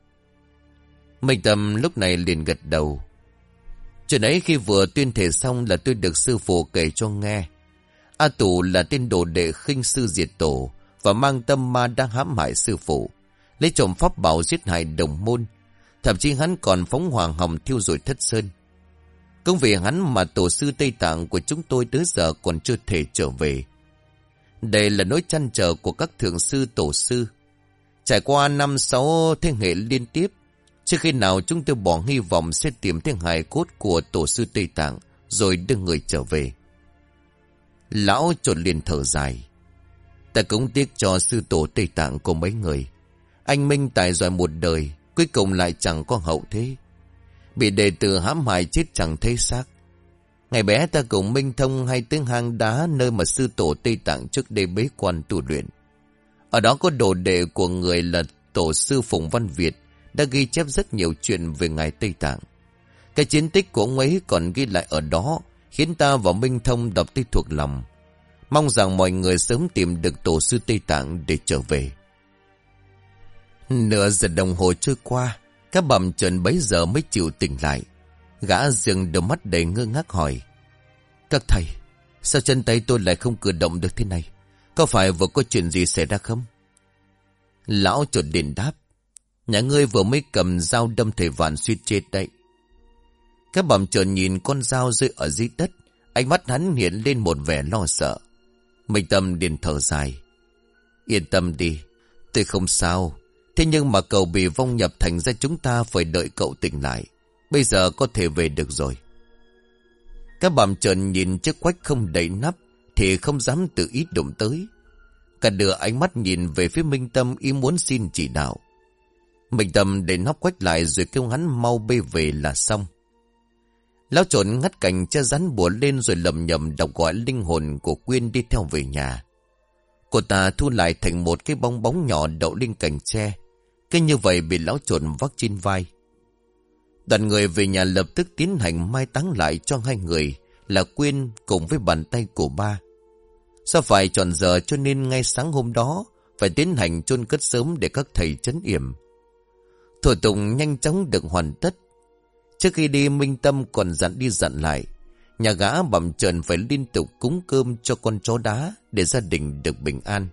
Minh Tâm lúc này liền gật đầu. Chuyện ấy khi vừa tuyên thể xong là tôi được sư phụ kể cho nghe. A Tù là tên đồ đệ khinh sư diệt tổ và mang tâm ma đang hãm hại sư phụ, lấy trộm pháp bảo giết hại đồng môn. Thậm chí hắn còn phóng hoàng hồng thiêu rụi Thất Sơn. Công vì hắn mà tổ sư Tây Tạng của chúng tôi tới giờ còn chưa thể trở về. Đây là nỗi trăn trở của các thượng sư tổ sư. Trải qua năm sáu thế hệ liên tiếp, trước khi nào chúng tôi bỏ hy vọng sẽ tìm thấy hài cốt của tổ sư Tây Tạng rồi đưa người trở về. Lão trộn liền thở dài. Ta cũng tiếc cho sư tổ Tây Tạng của mấy người. Anh Minh tài giỏi một đời, cuối cùng lại chẳng có hậu thế. Bị đệ tử hãm hại chết chẳng thấy xác. Ngày bé ta cùng Minh Thông hay tới hang đá nơi mà sư tổ Tây Tạng trước đây bế quan tu luyện. Ở đó có đồ đệ của người là tổ sư Phùng Văn Việt đã ghi chép rất nhiều chuyện về ngài Tây Tạng. Cái chiến tích của ông ấy còn ghi lại ở đó, khiến ta và Minh Thông đọc tới thuộc lòng. Mong rằng mọi người sớm tìm được tổ sư Tây Tạng để trở về. Nửa giờ đồng hồ trôi qua, các bầm trần bấy giờ mới chịu tỉnh lại. Gã dừng đôi mắt đầy ngơ ngác hỏi: Các thầy, sao chân tay tôi lại không cử động được thế này? Có phải vừa có chuyện gì xảy ra không? Lão chột đền đáp: Nhà ngươi vừa mới cầm dao đâm thầy Vạn suýt chết đấy. Các bầm trần nhìn con dao rơi ở dưới đất, ánh mắt hắn hiện lên một vẻ lo sợ. Minh Tâm liền thở dài: Yên tâm đi, tôi không sao. Thế nhưng mà cậu bị vong nhập thành ra chúng ta phải đợi cậu tỉnh lại. Bây giờ có thể về được rồi. Các bầm trần nhìn chiếc quách không đậy nắp thì không dám tự ý đụng tới. Cả đưa ánh mắt nhìn về phía Minh Tâm, ý muốn xin chỉ đạo. Minh Tâm đậy nắp quách lại rồi kêu hắn mau bê về là xong. Lão trộn ngắt cành che rắn bùa lên rồi lầm nhầm đọc gọi linh hồn của Quyên đi theo về nhà. Cô ta thu lại thành một cái bong bóng nhỏ đậu lên cành tre. Cái như vậy bị lão trộn vác trên vai. Đoàn người về nhà lập tức tiến hành mai táng lại cho hai người là Quyên cùng với bàn tay của ba. Do phải chọn giờ cho nên ngay sáng hôm đó phải tiến hành chôn cất sớm để các thầy trấn yểm. Thủ tục nhanh chóng được hoàn tất. Trước khi đi, Minh Tâm còn dặn đi dặn lại, nhà gã bầm trần phải liên tục cúng cơm cho con chó đá để gia đình được bình an.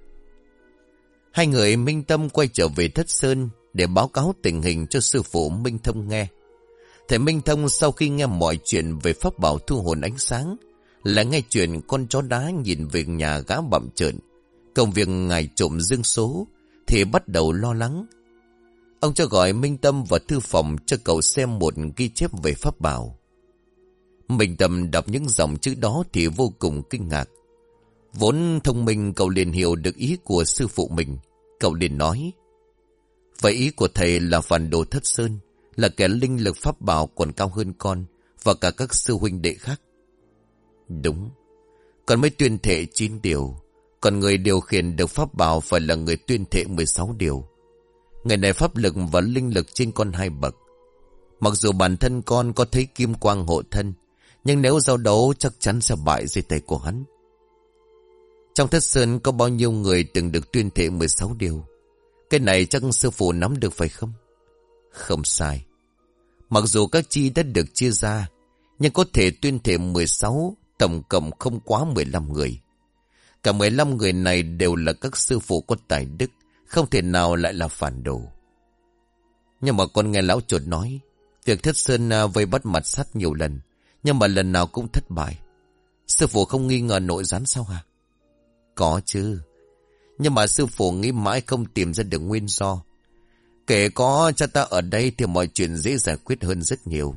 Hai người Minh Tâm quay trở về Thất Sơn để báo cáo tình hình cho sư phụ Minh Thông nghe. Thầy Minh Thông sau khi nghe mọi chuyện về pháp bảo thu hồn ánh sáng, là nghe chuyện con chó đá nhìn về nhà gã bặm trợn, công việc ngài trộm dương số, thì bắt đầu lo lắng. Ông cho gọi Minh Tâm vào thư phòng cho cậu xem một ghi chép về pháp bảo. Minh Tâm đọc những dòng chữ đó thì vô cùng kinh ngạc. Vốn thông minh, cậu liền hiểu được ý của sư phụ mình. Cậu liền nói: Vậy ý của thầy là phản đồ Thất Sơn, là kẻ linh lực pháp bảo còn cao hơn con và cả các sư huynh đệ khác. Đúng, con mới tuyên thệ chín điều, còn người điều khiển được pháp bảo phải là người tuyên thệ mười sáu điều. Người này pháp lực và linh lực trên con hai bậc. Mặc dù bản thân con có thấy kim quang hộ thân, nhưng nếu giao đấu chắc chắn sẽ bại dưới tay của hắn. Trong Thất Sơn có bao nhiêu người từng được tuyên thệ mười sáu điều? Cái này chắc sư phụ nắm được phải không? Không sai. Mặc dù các chi đã được chia ra, nhưng có thể tuyên thệ mười sáu, tổng cộng không quá mười lăm người. Cả mười lăm người này đều là các sư phụ có tài đức, không thể nào lại là phản đồ. Nhưng mà con nghe lão chuột nói, việc Thất Sơn vây bắt Mặt Sắt nhiều lần, nhưng mà lần nào cũng thất bại. Sư phụ không nghi ngờ nội gián sao hả? Có chứ, nhưng mà sư phụ nghĩ mãi không tìm ra được nguyên do. Kể có cha ta ở đây thì mọi chuyện dễ giải quyết hơn rất nhiều.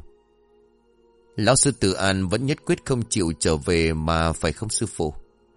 Lão sư Từ An vẫn nhất quyết không chịu trở về mà phải không sư phụ?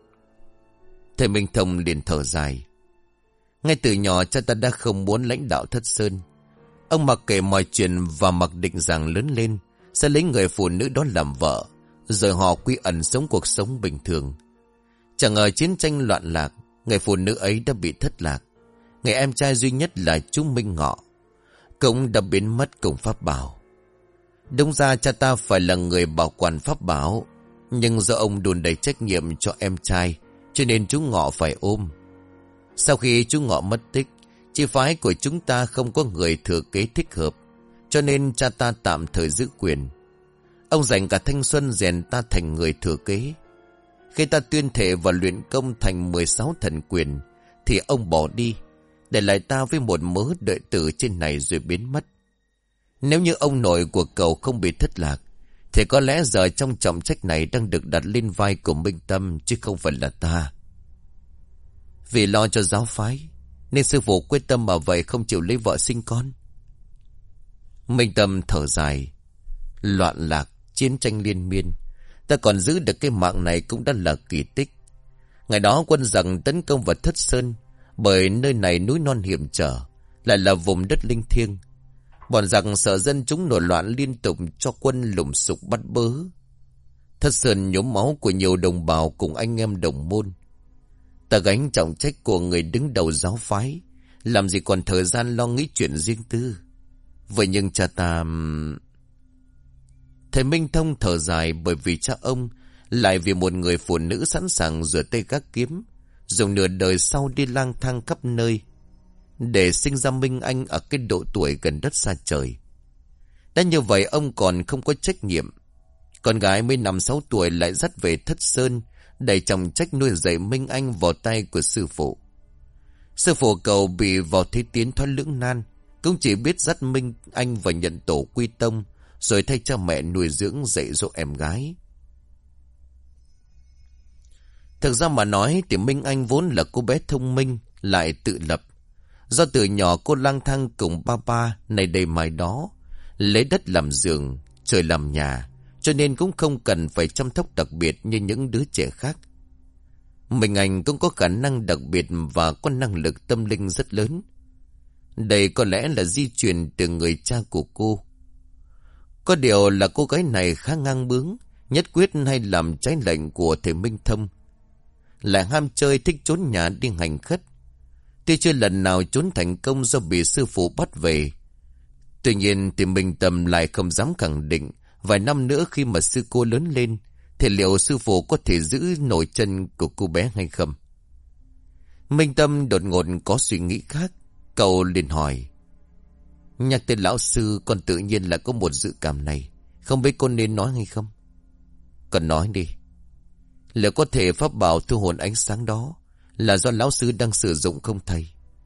Thầy Minh Thông liền thở dài. Ngay từ nhỏ cha ta đã không muốn lãnh đạo Thất Sơn. Ông mặc kệ mọi chuyện và mặc định rằng lớn lên sẽ lấy người phụ nữ đó làm vợ, rồi họ quy ẩn sống cuộc sống bình thường. Chẳng ngờ chiến tranh loạn lạc, người phụ nữ ấy đã bị thất lạc. Người em trai duy nhất là chú Minh Ngọ cũng đã biến mất cùng pháp bảo. Đúng ra cha ta phải là người bảo quản pháp bảo, nhưng do ông đùn đẩy trách nhiệm cho em trai, cho nên chú Ngọ phải ôm. Sau khi chú Ngọ mất tích, chi phái của chúng ta không có người thừa kế thích hợp, cho nên cha ta tạm thời giữ quyền. Ông dành cả thanh xuân rèn ta thành người thừa kế. Khi ta tuyên thệ và luyện công thành mười sáu thần quyền, thì ông bỏ đi, để lại ta với một mớ đệ tử trên này rồi biến mất. Nếu như ông nội của cậu không bị thất lạc, thì có lẽ giờ trong trọng trách này đang được đặt lên vai của Minh Tâm, chứ không phải là ta. Vì lo cho giáo phái, nên sư phụ quyết tâm mà vậy, không chịu lấy vợ sinh con. Minh Tâm thở dài. Loạn lạc, chiến tranh liên miên, ta còn giữ được cái mạng này cũng đã là kỳ tích. Ngày đó quân giặc tấn công vào Thất Sơn, bởi nơi này núi non hiểm trở, lại là vùng đất linh thiêng. Bọn giặc sợ dân chúng nổi loạn liên tục cho quân lùng sục bắt bớ. Thất Sơn nhuốm máu của nhiều đồng bào cùng anh em đồng môn. Ta gánh trọng trách của người đứng đầu giáo phái, làm gì còn thời gian lo nghĩ chuyện riêng tư. Vậy nhưng cha ta... Thầy Minh Thông thở dài, bởi vì cha ông lại vì một người phụ nữ sẵn sàng rửa tay gác kiếm, dùng nửa đời sau đi lang thang khắp nơi, để sinh ra Minh Anh ở cái độ tuổi gần đất xa trời. Đã như vậy ông còn không có trách nhiệm. Con gái mới năm sáu tuổi lại dắt về Thất Sơn, đẩy trọng trách nuôi dạy Minh Anh vào tay của sư phụ. Sư phụ cậu bị vào thế tiến thoái lưỡng nan, cũng chỉ biết dắt Minh Anh vào nhận tổ quy tông, rồi thay cha mẹ nuôi dưỡng dạy dỗ em gái. Thực ra mà nói thì Minh Anh vốn là cô bé thông minh, lại tự lập. Do từ nhỏ cô lang thang cùng ba ba này đây mai đó, lấy đất làm giường, trời làm nhà, cho nên cũng không cần phải chăm sóc đặc biệt như những đứa trẻ khác. Minh Anh cũng có khả năng đặc biệt và có năng lực tâm linh rất lớn. Đây có lẽ là di truyền từ người cha của cô. Có điều là cô gái này khá ngang bướng, nhất quyết hay làm trái lệnh của thầy Minh Thông. Lại ham chơi, thích trốn nhà đi hành khất. Tuy chưa lần nào trốn thành công do bị sư phụ bắt về. Tuy nhiên thì Minh Tâm lại không dám khẳng định vài năm nữa khi mà sư cô lớn lên thì liệu sư phụ có thể giữ nổi chân của cô bé hay không. Minh Tâm đột ngột có suy nghĩ khác. Cậu liền hỏi: nhắc tên lão sư, con tự nhiên là có một dự cảm này, không biết con nên nói hay không? Con nói đi. Liệu có thể pháp bảo thu hồn ánh sáng đó là do lão sư đang sử dụng không thầy?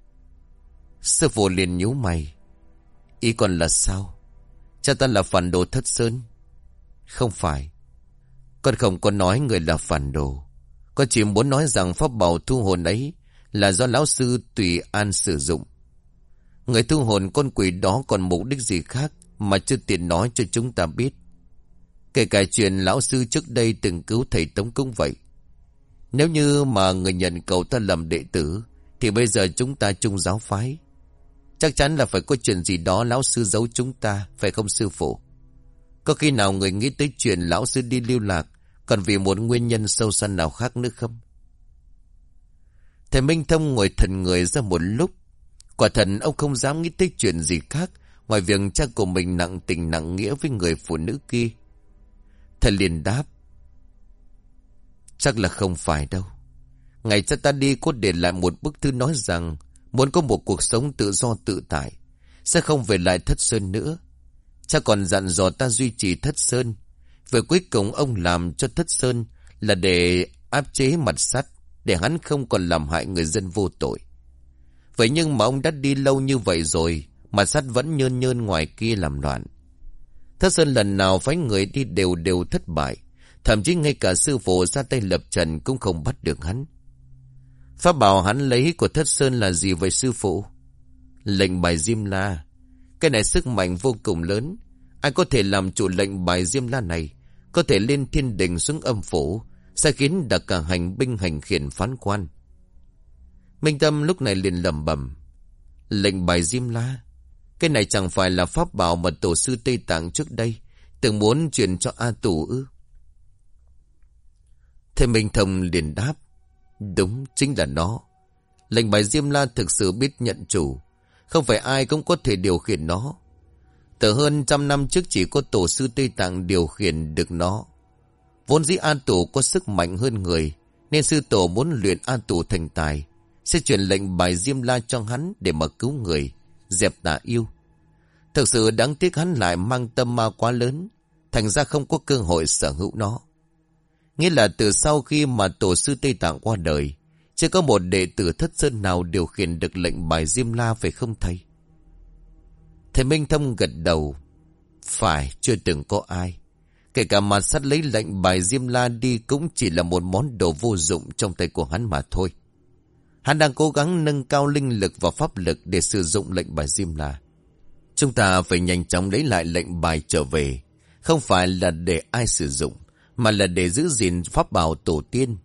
Sư phụ liền nhíu mày: ý con là sao? Cha ta là phản đồ Thất Sơn? Không phải. Con không có nói người là phản đồ. Con chỉ muốn nói rằng pháp bảo thu hồn ấy là do lão sư tùy an sử dụng. Người thu hồn con quỷ đó còn mục đích gì khác mà chưa tiện nói cho chúng ta biết. Kể cả chuyện lão sư trước đây từng cứu thầy Tống cũng vậy. Nếu như mà người nhận cậu ta làm đệ tử thì bây giờ chúng ta chung giáo phái. Chắc chắn là phải có chuyện gì đó lão sư giấu chúng ta, phải không sư phụ? Có khi nào người nghĩ tới chuyện lão sư đi lưu lạc còn vì một nguyên nhân sâu xa nào khác nữa không? Thầy Minh Thông ngồi thần người ra một lúc. Quả thật ông không dám nghĩ tới chuyện gì khác ngoài việc cha của mình nặng tình nặng nghĩa với người phụ nữ kia. Thầy liền đáp: chắc là không phải đâu. Ngày cha ta đi có để lại một bức thư nói rằng muốn có một cuộc sống tự do tự tại, sẽ không về lại Thất Sơn nữa. Cha còn dặn dò ta duy trì Thất Sơn. Về cuối cùng ông làm cho Thất Sơn là để áp chế mặt sắt, để hắn không còn làm hại người dân vô tội. Vậy nhưng mà ông đã đi lâu như vậy rồi, mặt sắt vẫn nhơn nhơn ngoài kia làm loạn. Thất Sơn lần nào phái người đi đều đều thất bại, thậm chí ngay cả sư phụ ra tay lập trần cũng không bắt được hắn. Pháp bảo hắn lấy của Thất Sơn là gì vậy sư phụ? Lệnh bài Diêm La. Cái này sức mạnh vô cùng lớn. Ai có thể làm chủ lệnh bài Diêm La này, có thể lên thiên đình xuống âm phủ, sẽ khiến đặc cả hành binh hành khiển phán quan. Minh Tâm lúc này liền lẩm bẩm: lệnh bài Diêm La, cái này chẳng phải là pháp bảo mà tổ sư Tây Tạng trước đây từng muốn truyền cho A Tù ư? Thầy Minh Thông liền đáp: đúng, chính là nó. Lệnh bài Diêm La thực sự biết nhận chủ, không phải ai cũng có thể điều khiển nó. Từ hơn trăm năm trước chỉ có tổ sư Tây Tạng điều khiển được nó. Vốn dĩ A Tù có sức mạnh hơn người, nên sư tổ muốn luyện A Tù thành tài, sẽ truyền lệnh bài Diêm La cho hắn để mà cứu người, dẹp tà yêu. Thực sự đáng tiếc hắn lại mang tâm ma quá lớn, thành ra không có cơ hội sở hữu nó. Nghĩa là từ sau khi mà tổ sư Tây Tạng qua đời, chưa có một đệ tử Thất Sơn nào điều khiển được lệnh bài Diêm La, phải không thầy? Thầy Minh Thông gật đầu: phải, chưa từng có ai. Kể cả mặt sắt lấy lệnh bài Diêm La đi cũng chỉ là một món đồ vô dụng trong tay của hắn mà thôi. Hắn đang cố gắng nâng cao linh lực và pháp lực để sử dụng lệnh bài Diêm La. Chúng ta phải nhanh chóng lấy lại lệnh bài trở về, không phải là để ai sử dụng, mà là để giữ gìn pháp bảo tổ tiên.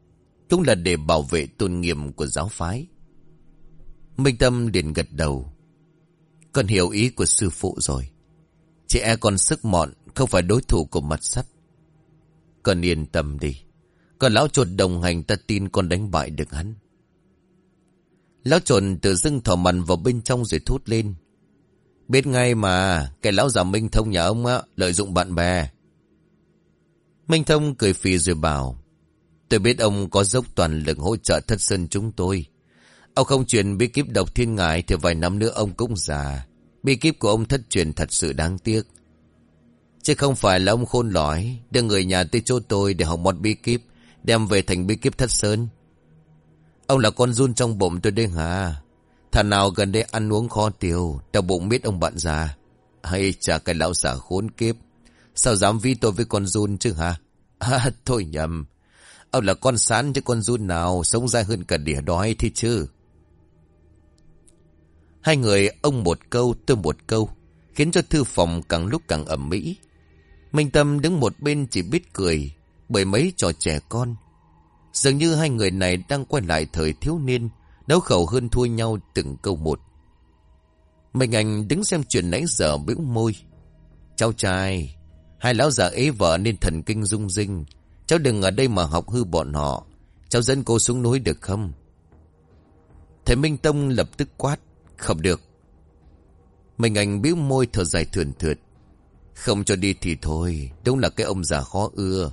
cũng là để bảo vệ tôn nghiêm của giáo phái. Minh Tâm liền gật đầu. Con hiểu ý của sư phụ rồi. Chị e con sức mọn, không phải đối thủ của mặt sắt. Con yên tâm đi. Còn lão chuột đồng hành, ta tin con đánh bại được hắn. Lão chuột tự dưng thò mặt vào bên trong rồi thốt lên. Biết ngay mà, cái lão già Minh Thông nhà ông á, lợi dụng bạn bè. Minh Thông cười phì rồi bảo. Tôi biết ông có dốc toàn lực hỗ trợ Thất Sơn chúng tôi. Ông không truyền bí kíp độc thiên ngải thì vài năm nữa ông cũng già. Bí kíp của ông thất truyền thật sự đáng tiếc. Chứ không phải là ông khôn lỏi đưa người nhà tới chỗ tôi để học một bí kíp, đem về thành bí kíp Thất Sơn. Ông là con giun trong bụng tôi đây hả? Thằng nào gần đây ăn uống khó tiêu, đau bụng biết ông bạn già. Hay chả cái lão giả khốn kiếp. Sao dám vi tôi với con giun chứ hả? À thôi nhầm. Ông là con sán chứ con giun nào sống dai hơn cả đỉa đói thì chứ. Hai người ông một câu tôi một câu, khiến cho thư phòng càng lúc càng ầm ĩ. Minh Tâm đứng một bên chỉ biết cười bởi mấy trò trẻ con. Dường như hai người này đang quay lại thời thiếu niên, đấu khẩu hơn thua nhau từng câu một. Minh Anh đứng xem chuyện nãy giờ bĩu môi. Cháu trai, hai lão già ế vợ nên thần kinh rung rinh. Cháu đừng ở đây mà học hư bọn họ. Cháu dẫn cô xuống núi được không? Thầy Minh Tông lập tức quát. Không được. Minh Anh bĩu môi thở dài thườn thượt. Không cho đi thì thôi, đúng là cái ông già khó ưa.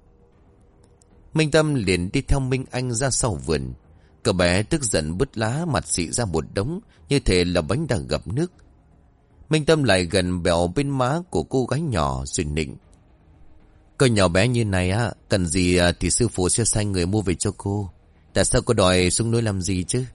Minh Tâm liền đi theo Minh Anh ra sau vườn. Cậu bé tức giận bứt lá mặt xị ra một đống, như thể là bánh đang ngập nước. Minh Tâm lại gần bèo bên má của cô gái nhỏ rồi nịnh. Cô nhỏ bé như này á, cần gì thì sư phụ sẽ sai người mua về cho cô. Tại sao cô đòi xuống núi làm gì chứ?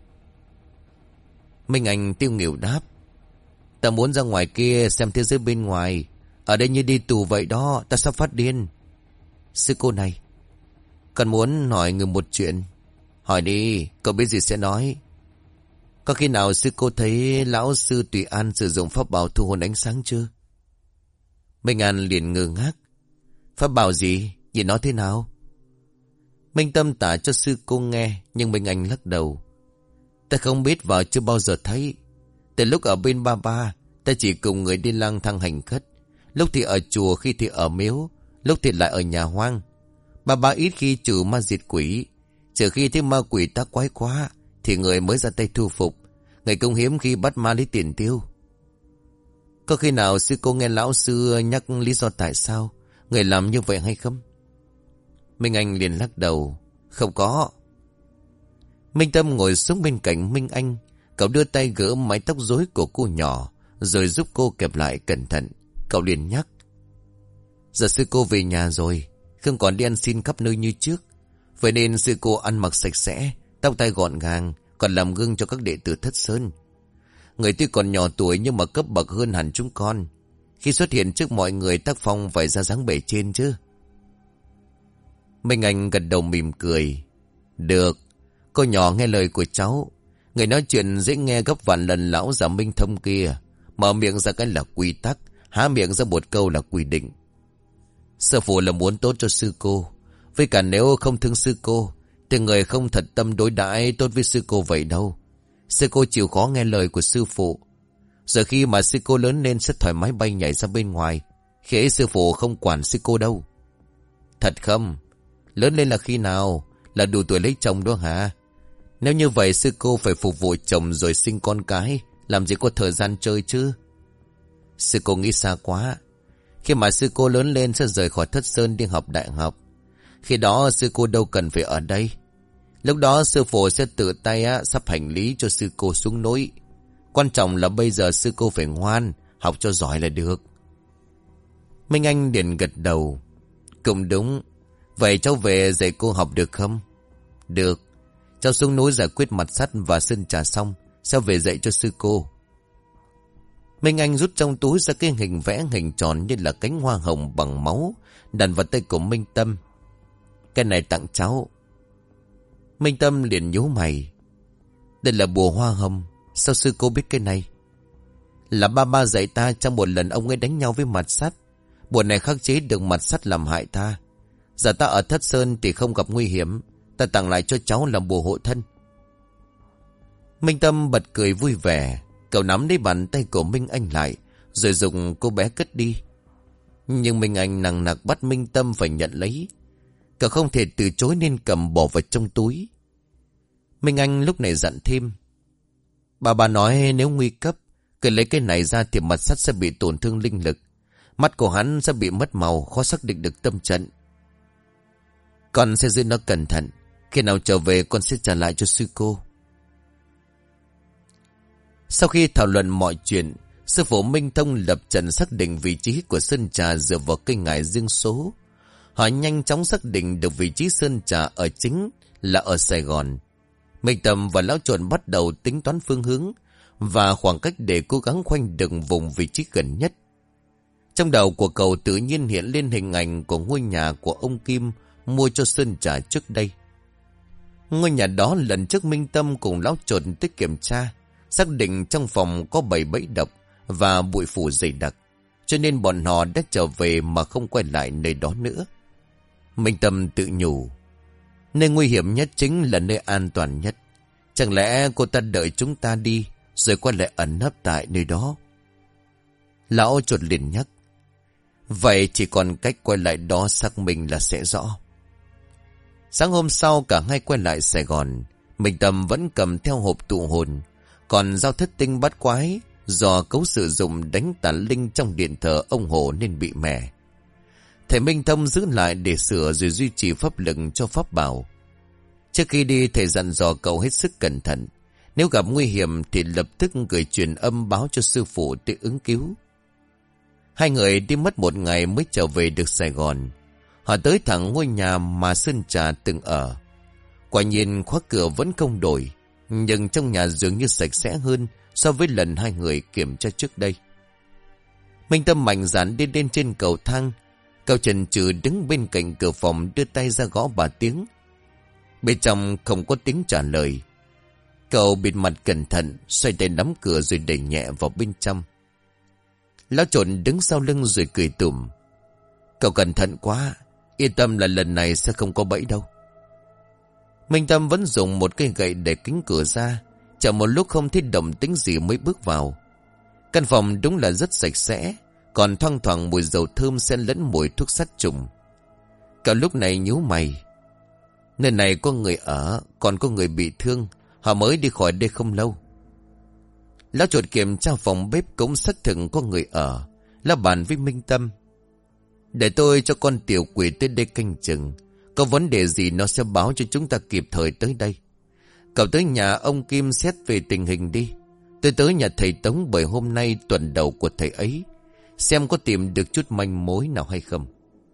Minh Anh tiêu nghỉu đáp. Ta muốn ra ngoài kia xem thế giới bên ngoài. Ở đây như đi tù vậy đó, ta sắp phát điên. Sư cô này, con muốn hỏi người một chuyện. Hỏi đi, cậu biết gì sẽ nói. Có khi nào sư cô thấy lão sư Tùy An sử dụng pháp bảo thu hồn ánh sáng chưa? Minh An liền ngơ ngác. Pháp bảo gì? Nhìn nó thế nào? Minh Tâm tả cho sư cô nghe, nhưng Minh Anh lắc đầu. Ta không biết và chưa bao giờ thấy. Từ lúc ở bên ba ba, ta chỉ cùng người đi lang thang hành khất. Lúc thì ở chùa, khi thì ở miếu, lúc thì lại ở nhà hoang. Ba ba ít khi trừ ma diệt quỷ. Trừ khi thấy ma quỷ ta quái quá thì người mới ra tay thu phục. Người cũng hiếm khi bắt ma lấy tiền tiêu. Có khi nào sư cô nghe lão sư nhắc lý do tại sao người làm như vậy hay không? Minh Anh liền lắc đầu. Không có. Minh Tâm ngồi xuống bên cạnh Minh Anh. Cậu đưa tay gỡ mái tóc rối của cô nhỏ, rồi giúp cô kẹp lại cẩn thận. Cậu liền nhắc. Giờ sư cô về nhà rồi, không còn đi ăn xin khắp nơi như trước. Vậy nên sư cô ăn mặc sạch sẽ, tóc tai gọn gàng, còn làm gương cho các đệ tử Thất Sơn. Người tuy còn nhỏ tuổi nhưng mà cấp bậc hơn hẳn chúng con. Khi xuất hiện trước mọi người tác phong phải ra dáng bề trên chứ. Minh Anh gật đầu mỉm cười. Được, cô nhỏ nghe lời của cháu. Người nói chuyện dễ nghe gấp vạn lần lão già Minh Thông kia. Mở miệng ra cái là quy tắc, há miệng ra một câu là quy định. Sư phụ là muốn tốt cho sư cô. Với cả nếu không thương sư cô thì người không thật tâm đối đãi tốt với sư cô vậy đâu. Sư cô chịu khó nghe lời của sư phụ. Giờ khi mà sư cô lớn lên sẽ thoải mái bay nhảy ra bên ngoài. Khi ấy sư phụ không quản sư cô đâu. Thật không? Lớn lên là khi nào? Là đủ tuổi lấy chồng đó hả? Nếu như vậy sư cô phải phục vụ chồng rồi sinh con cái, làm gì có thời gian chơi chứ? Sư cô nghĩ xa quá. Khi mà sư cô lớn lên sẽ rời khỏi Thất Sơn đi học đại học. Khi đó sư cô đâu cần phải ở đây. Lúc đó sư phụ sẽ tự tay á, sắp hành lý cho sư cô xuống núi. Quan trọng là bây giờ sư cô phải ngoan, học cho giỏi là được. Minh Anh liền gật đầu. Cũng đúng. Vậy cháu về dạy cô học được không? Được. Cháu xuống núi giải quyết mặt sắt và sơn trà xong, sẽ về dạy cho sư cô. Minh Anh rút trong túi ra cái hình vẽ hình tròn như là cánh hoa hồng bằng máu, đặt vào tay của Minh Tâm. Cái này tặng cháu. Minh Tâm liền nhíu mày. Đây là bùa hoa hồng, sao sư cô biết cái này? Là ba ba dạy ta trong một lần ông ấy đánh nhau với mặt sắt. Bùa này khắc chế được mặt sắt làm hại ta. Giờ ta ở Thất Sơn thì không gặp nguy hiểm, Ta tặng lại cho cháu làm bùa hộ thân. Minh Tâm bật cười vui vẻ. Cậu nắm lấy bàn tay của Minh Anh lại, rồi dùng cô bé cất đi. Nhưng Minh Anh nằng nặc bắt Minh Tâm phải nhận lấy. Cậu không thể từ chối nên cầm bỏ vào trong túi. Minh Anh lúc này dặn thêm. Bà bà nói nếu nguy cấp, cứ lấy cái này ra thì mặt sắt sẽ bị tổn thương linh lực. Mắt của hắn sẽ bị mất màu, khó xác định được tâm trận. Con sẽ giữ nó cẩn thận. Khi nào trở về con sẽ trả lại cho sư cô. Sau khi thảo luận mọi chuyện, sư phụ Minh Thông lập trận xác định vị trí của sơn trà dựa vào cây ngải dương số. Họ nhanh chóng xác định được vị trí sơn trà ở chính là ở Sài Gòn. Minh Tâm và Lão Trộn bắt đầu tính toán phương hướng và khoảng cách để cố gắng khoanh được vùng vị trí gần nhất. Trong đầu của cậu tự nhiên hiện lên hình ảnh của ngôi nhà của ông Kim mua cho sơn trà trước đây. Ngôi nhà đó lần trước Minh Tâm cùng Lão Trộn tới kiểm tra, xác định trong phòng có bảy bẫy độc và bụi phủ dày đặc, cho nên bọn họ đã trở về mà không quay lại nơi đó nữa. Minh Tâm tự nhủ, nơi nguy hiểm nhất chính là nơi an toàn nhất. Chẳng lẽ cô ta đợi chúng ta đi rồi quay lại ẩn nấp tại nơi đó? Lão Trộn liền nhắc, vậy chỉ còn cách quay lại đó xác minh là sẽ rõ. Sáng hôm sau cả hai quay lại Sài Gòn. Minh Tâm vẫn cầm theo hộp tụ hồn, còn dao thất tinh bát quái do cấu sử dụng đánh tà linh trong điện thờ ông Hồ nên bị mẻ. Thầy Minh Thông giữ lại để sửa rồi duy trì pháp lực cho pháp bảo. Trước khi đi thầy dặn dò cậu hết sức cẩn thận. Nếu gặp nguy hiểm thì lập tức gửi truyền âm báo cho sư phụ để ứng cứu. Hai người đi mất một ngày mới trở về được Sài Gòn. Họ tới thẳng ngôi nhà mà Sơn Trà từng ở. Quả nhiên khóa cửa vẫn không đổi, nhưng trong nhà dường như sạch sẽ hơn so với lần hai người kiểm tra trước đây. Minh Tâm mạnh dạn đi lên trên cầu thang. Cậu chần chừ đứng bên cạnh cửa phòng đưa tay ra gõ ba tiếng. Bên trong không có tiếng trả lời. Cậu bịt mặt cẩn thận, xoay tay nắm cửa rồi đẩy nhẹ vào bên trong. Lão Trộn đứng sau lưng rồi cười tủm. Cậu cẩn thận quá, yên tâm là lần này sẽ không có bẫy đâu. Minh Tâm vẫn dùng một cây gậy để kính cửa ra. Chờ một lúc không thấy động tĩnh gì mới bước vào. Căn phòng đúng là rất sạch sẽ, còn thoang thoảng mùi dầu thơm xen lẫn mùi thuốc sát trùng. Cậu lúc này nhíu mày. Nơi này có người ở, còn có người bị thương. Họ mới đi khỏi đây không lâu. Lão Trộn kiểm tra phòng bếp cũng xác thực có người ở. Lão bàn với Minh Tâm, để tôi cho con tiểu quỷ tới đây canh chừng. Có vấn đề gì nó sẽ báo cho chúng ta kịp thời tới đây. Cậu tới nhà ông Kim xét về tình hình đi. Tôi tới nhà thầy Tống bởi hôm nay tuần đầu của thầy ấy, xem có tìm được chút manh mối nào hay không.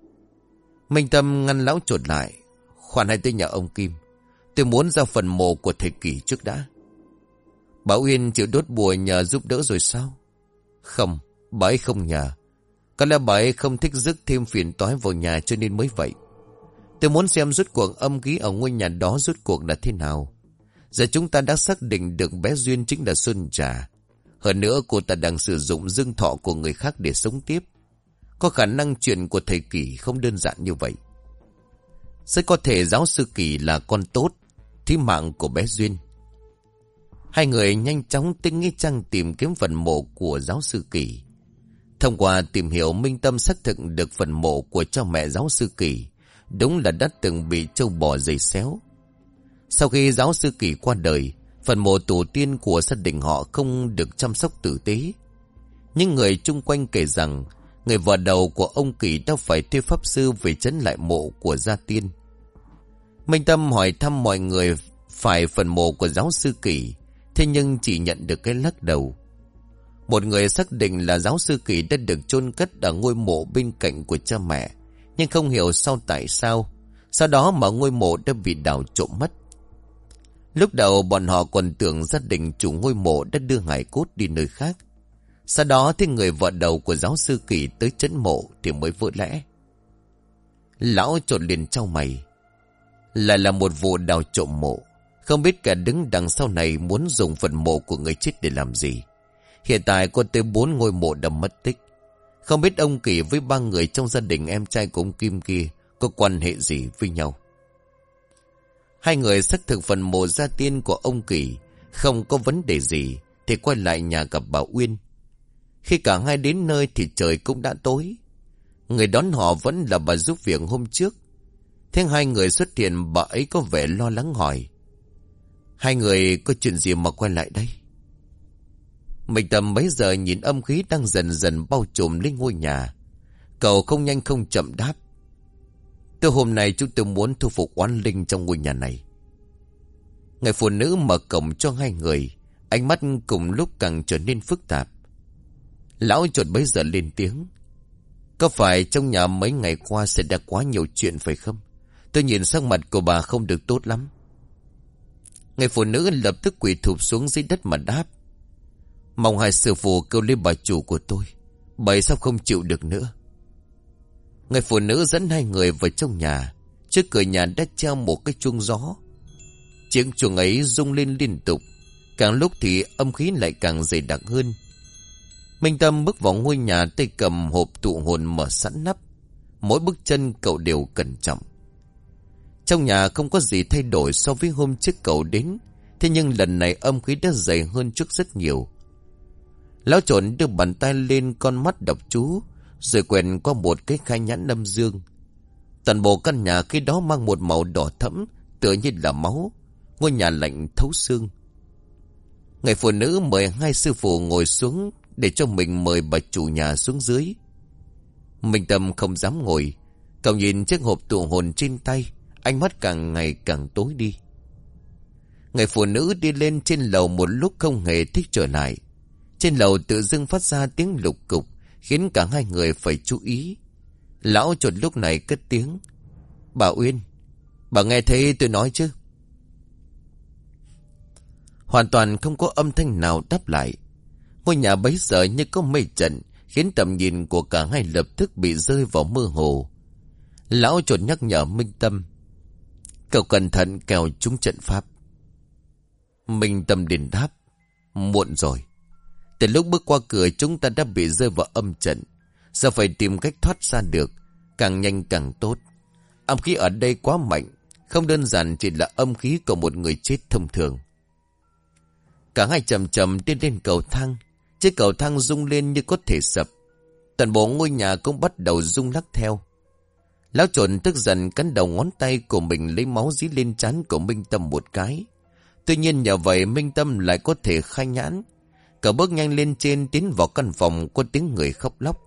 Minh Tâm ngăn Lão Trộn lại. Khoan, hãy tới nhà ông Kim. Tôi muốn ra phần mộ của thầy Kỷ trước đã. Bảo Uyên chịu đốt bùa nhờ giúp đỡ rồi sao? Không, bà ấy không nhờ. Có lẽ bà ấy không thích rước thêm phiền toái vào nhà cho nên mới vậy. Tôi muốn xem rốt cuộc âm khí ở ngôi nhà đó rốt cuộc là thế nào. Giờ chúng ta đã xác định được bé Duyên chính là Sơn Trà. Hơn nữa cô ta đang sử dụng dương thọ của người khác để sống tiếp. Có khả năng chuyện của thầy Kỷ không đơn giản như vậy. Rất có thể giáo sư Kỷ là con tốt, thí mạng của bé Duyên. Hai người nhanh chóng tính nghĩ chăng tìm kiếm phần mộ của giáo sư Kỷ. Thông qua tìm hiểu, Minh Tâm xác thực được phần mộ của cha mẹ giáo sư Kỷ đúng là đã từng bị trâu bò giày xéo. Sau khi giáo sư Kỷ qua đời, phần mộ tổ tiên của gia đình họ không được chăm sóc tử tế. Nhưng người chung quanh kể rằng người vợ đầu của ông Kỷ đã phải thuê pháp sư về trấn lại mộ của gia tiên. Minh Tâm hỏi thăm mọi người phải phần mộ của giáo sư Kỷ, thế nhưng chỉ nhận được cái lắc đầu. Một người xác định là giáo sư Kỷ đã được chôn cất ở ngôi mộ bên cạnh của cha mẹ, nhưng không hiểu sau tại sao sau đó mà ngôi mộ đã bị đào trộm mất. Lúc đầu bọn họ còn tưởng gia đình chủ ngôi mộ đã đưa hài cốt đi nơi khác. Sau đó thì người vợ đầu của giáo sư Kỷ tới trấn mộ thì mới vỡ lẽ. Lão Trộn liền trao mày. Lại là một vụ đào trộm mộ. Không biết kẻ đứng đằng sau này muốn dùng phần mộ của người chết để làm gì. Hiện tại có tới bốn ngôi mộ đã mất tích. Không biết ông Kỷ với ba người trong gia đình em trai của ông Kim kia có quan hệ gì với nhau. Hai người xác thực phần mộ gia tiên của ông Kỳ không có vấn đề gì thì quay lại nhà gặp bà Uyên. Khi cả hai đến nơi thì trời cũng đã tối. Người đón họ vẫn là bà giúp việc hôm trước. Thế hai người xuất hiện, bà ấy có vẻ lo lắng hỏi: hai người có chuyện gì mà quay lại đây? Mình Tâm bấy giờ nhìn âm khí đang dần dần bao trùm lên ngôi nhà. Cậu không nhanh không chậm đáp: từ hôm nay chúng tôi muốn thu phục oán linh trong ngôi nhà này. Người phụ nữ mở cổng cho hai người, ánh mắt cùng lúc càng trở nên phức tạp. Lão chợt bấy giờ lên tiếng: có phải trong nhà mấy ngày qua xảy ra quá nhiều chuyện phải không? Tôi nhìn sắc mặt của bà không được tốt lắm. Người phụ nữ lập tức quỳ thụp xuống dưới đất mà đáp: mong hai sư phụ kêu lên bà chủ của tôi, bà ấy sao không chịu được nữa. Người phụ nữ dẫn hai người vào trong nhà. Trước cửa nhà đã treo một cái chuông gió. Tiếng chuông ấy rung lên liên tục. Càng lúc thì âm khí lại càng dày đặc hơn. Minh Tâm bước vào ngôi nhà, tay cầm hộp tụ hồn mở sẵn nắp. Mỗi bước chân cậu đều cẩn trọng. Trong nhà không có gì thay đổi so với hôm trước cậu đến. Thế nhưng lần này âm khí đã dày hơn trước rất nhiều. Lão trộn đưa bàn tay lên con mắt đọc chú, rồi quẹt qua một cái khai nhãn âm dương. Toàn bộ căn nhà khi đó mang một màu đỏ thẫm, tựa như là máu. Ngôi nhà lạnh thấu xương. Người phụ nữ mời hai sư phụ ngồi xuống để cho mình mời bà chủ nhà xuống dưới. Minh Tâm không dám ngồi. Cậu nhìn chiếc hộp tụ hồn trên tay, ánh mắt càng ngày càng tối đi. Người phụ nữ đi lên trên lầu một lúc không hề thích trở lại. Trên lầu tự dưng phát ra tiếng lục cục, khiến cả hai người phải chú ý. Lão chợt lúc này cất tiếng: bà Uyên, bà nghe thấy tôi nói chứ? Hoàn toàn không có âm thanh nào đáp lại. Ngôi nhà bấy giờ như có mây trận, khiến tầm nhìn của cả hai lập tức bị rơi vào mơ hồ. Lão chợt nhắc nhở Minh Tâm: cậu cẩn thận kẻo trúng trận pháp. Minh Tâm liền đáp: muộn rồi. Từ lúc bước qua cửa chúng ta đã bị rơi vào âm trận. Giờ phải tìm cách thoát ra được, càng nhanh càng tốt. Âm khí ở đây quá mạnh, không đơn giản chỉ là âm khí của một người chết thông thường. Cả hai chậm chậm đi lên cầu thang. Chiếc cầu thang rung lên như có thể sập. Toàn bộ ngôi nhà cũng bắt đầu rung lắc theo. Lão trộn tức giận cắn đầu ngón tay của mình, lấy máu dí lên trán của Minh Tâm một cái. Tuy nhiên nhờ vậy Minh Tâm lại có thể khai nhãn. Cậu bước nhanh lên trên, tiến vào căn phòng có tiếng người khóc lóc.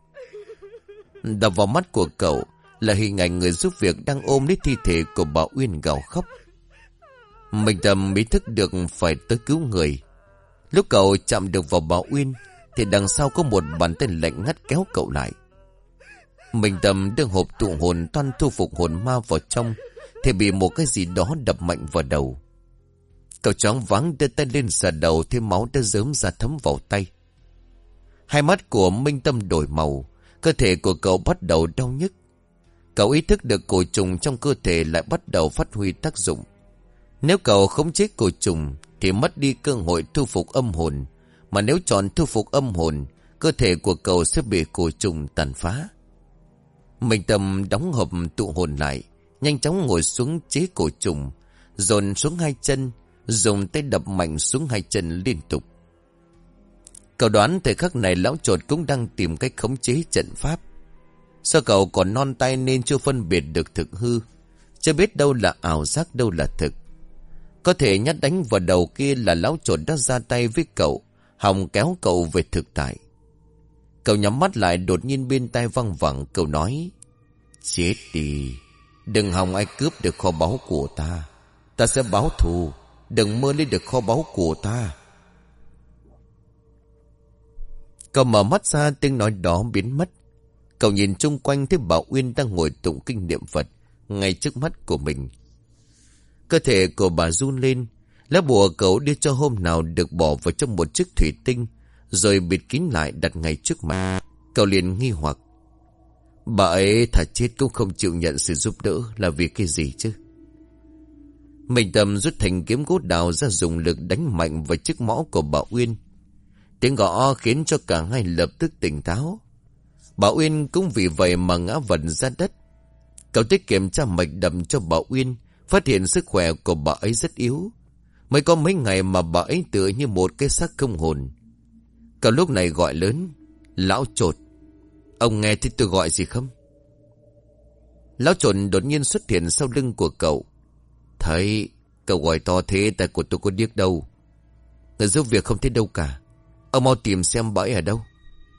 Đập vào mắt của cậu là hình ảnh người giúp việc đang ôm lấy thi thể của bà Uyên gào khóc. Minh Tâm ý thức được phải tới cứu người. Lúc cậu chạm được vào bà Uyên thì đằng sau có một bàn tay lạnh ngắt kéo cậu lại. Minh Tâm đưa hộp tụ hồn toan thu phục hồn ma vào trong thì bị một cái gì đó đập mạnh vào đầu. Cậu choáng váng đưa tay lên sờ đầu, thêm máu đã rớm ra thấm vào tay. Hai mắt của Minh Tâm đổi màu, cơ thể của cậu bắt đầu đau nhức. Cậu ý thức được cổ trùng trong cơ thể lại bắt đầu phát huy tác dụng. Nếu cậu khống chế cổ trùng thì mất đi cơ hội thu phục âm hồn, mà nếu chọn thu phục âm hồn, cơ thể của cậu sẽ bị cổ trùng tàn phá. Minh Tâm đóng hộp tụ hồn lại, nhanh chóng ngồi xuống chế cổ trùng, dồn xuống hai chân, dùng tay đập mạnh xuống hai chân liên tục. Cậu đoán thời khắc này lão trột cũng đang tìm cách khống chế trận pháp. Do cậu còn non tay nên chưa phân biệt được thực hư, chưa biết đâu là ảo giác đâu là thực. Có thể nhát đánh vào đầu kia là lão trột đã ra tay với cậu, hòng kéo cậu về thực tại. Cậu nhắm mắt lại, đột nhiên bên tai văng vẳng cậu nói: chết đi, đừng hòng ai cướp được kho báu của ta. Ta sẽ báo thù, đừng mơ lấy được kho báu của ta. Cậu mở mắt ra, tiếng nói đó biến mất. Cậu nhìn chung quanh thấy bà Uyên đang ngồi tụng kinh niệm Phật ngay trước mắt của mình. Cơ thể của bà run lên. Lá bùa cậu đưa cho hôm nào được bỏ vào trong một chiếc thủy tinh, rồi bịt kín lại đặt ngay trước mặt. Cậu liền nghi hoặc: bà ấy thà chết cũng không chịu nhận sự giúp đỡ, là vì cái gì chứ? Minh Tâm rút thành kiếm gỗ đào ra, dùng lực đánh mạnh vào chiếc mõ của bà Uyên. Tiếng gõ khiến cho cả hai lập tức tỉnh táo. Bà Uyên cũng vì vậy mà ngã vật ra đất. Cậu tiết kiệm tra mạch đầm cho bà Uyên, phát hiện sức khỏe của bà ấy rất yếu. Mới có mấy ngày mà bà ấy tựa như một cái xác không hồn. Cậu lúc này gọi lớn: Lão Chột, ông nghe thấy tôi gọi gì không? Lão Chột đột nhiên xuất hiện sau lưng của cậu. Thấy, cậu gọi to thế tại của tôi có điếc đâu. Người giúp việc không thấy đâu cả. Ông mau tìm xem bà ấy ở đâu.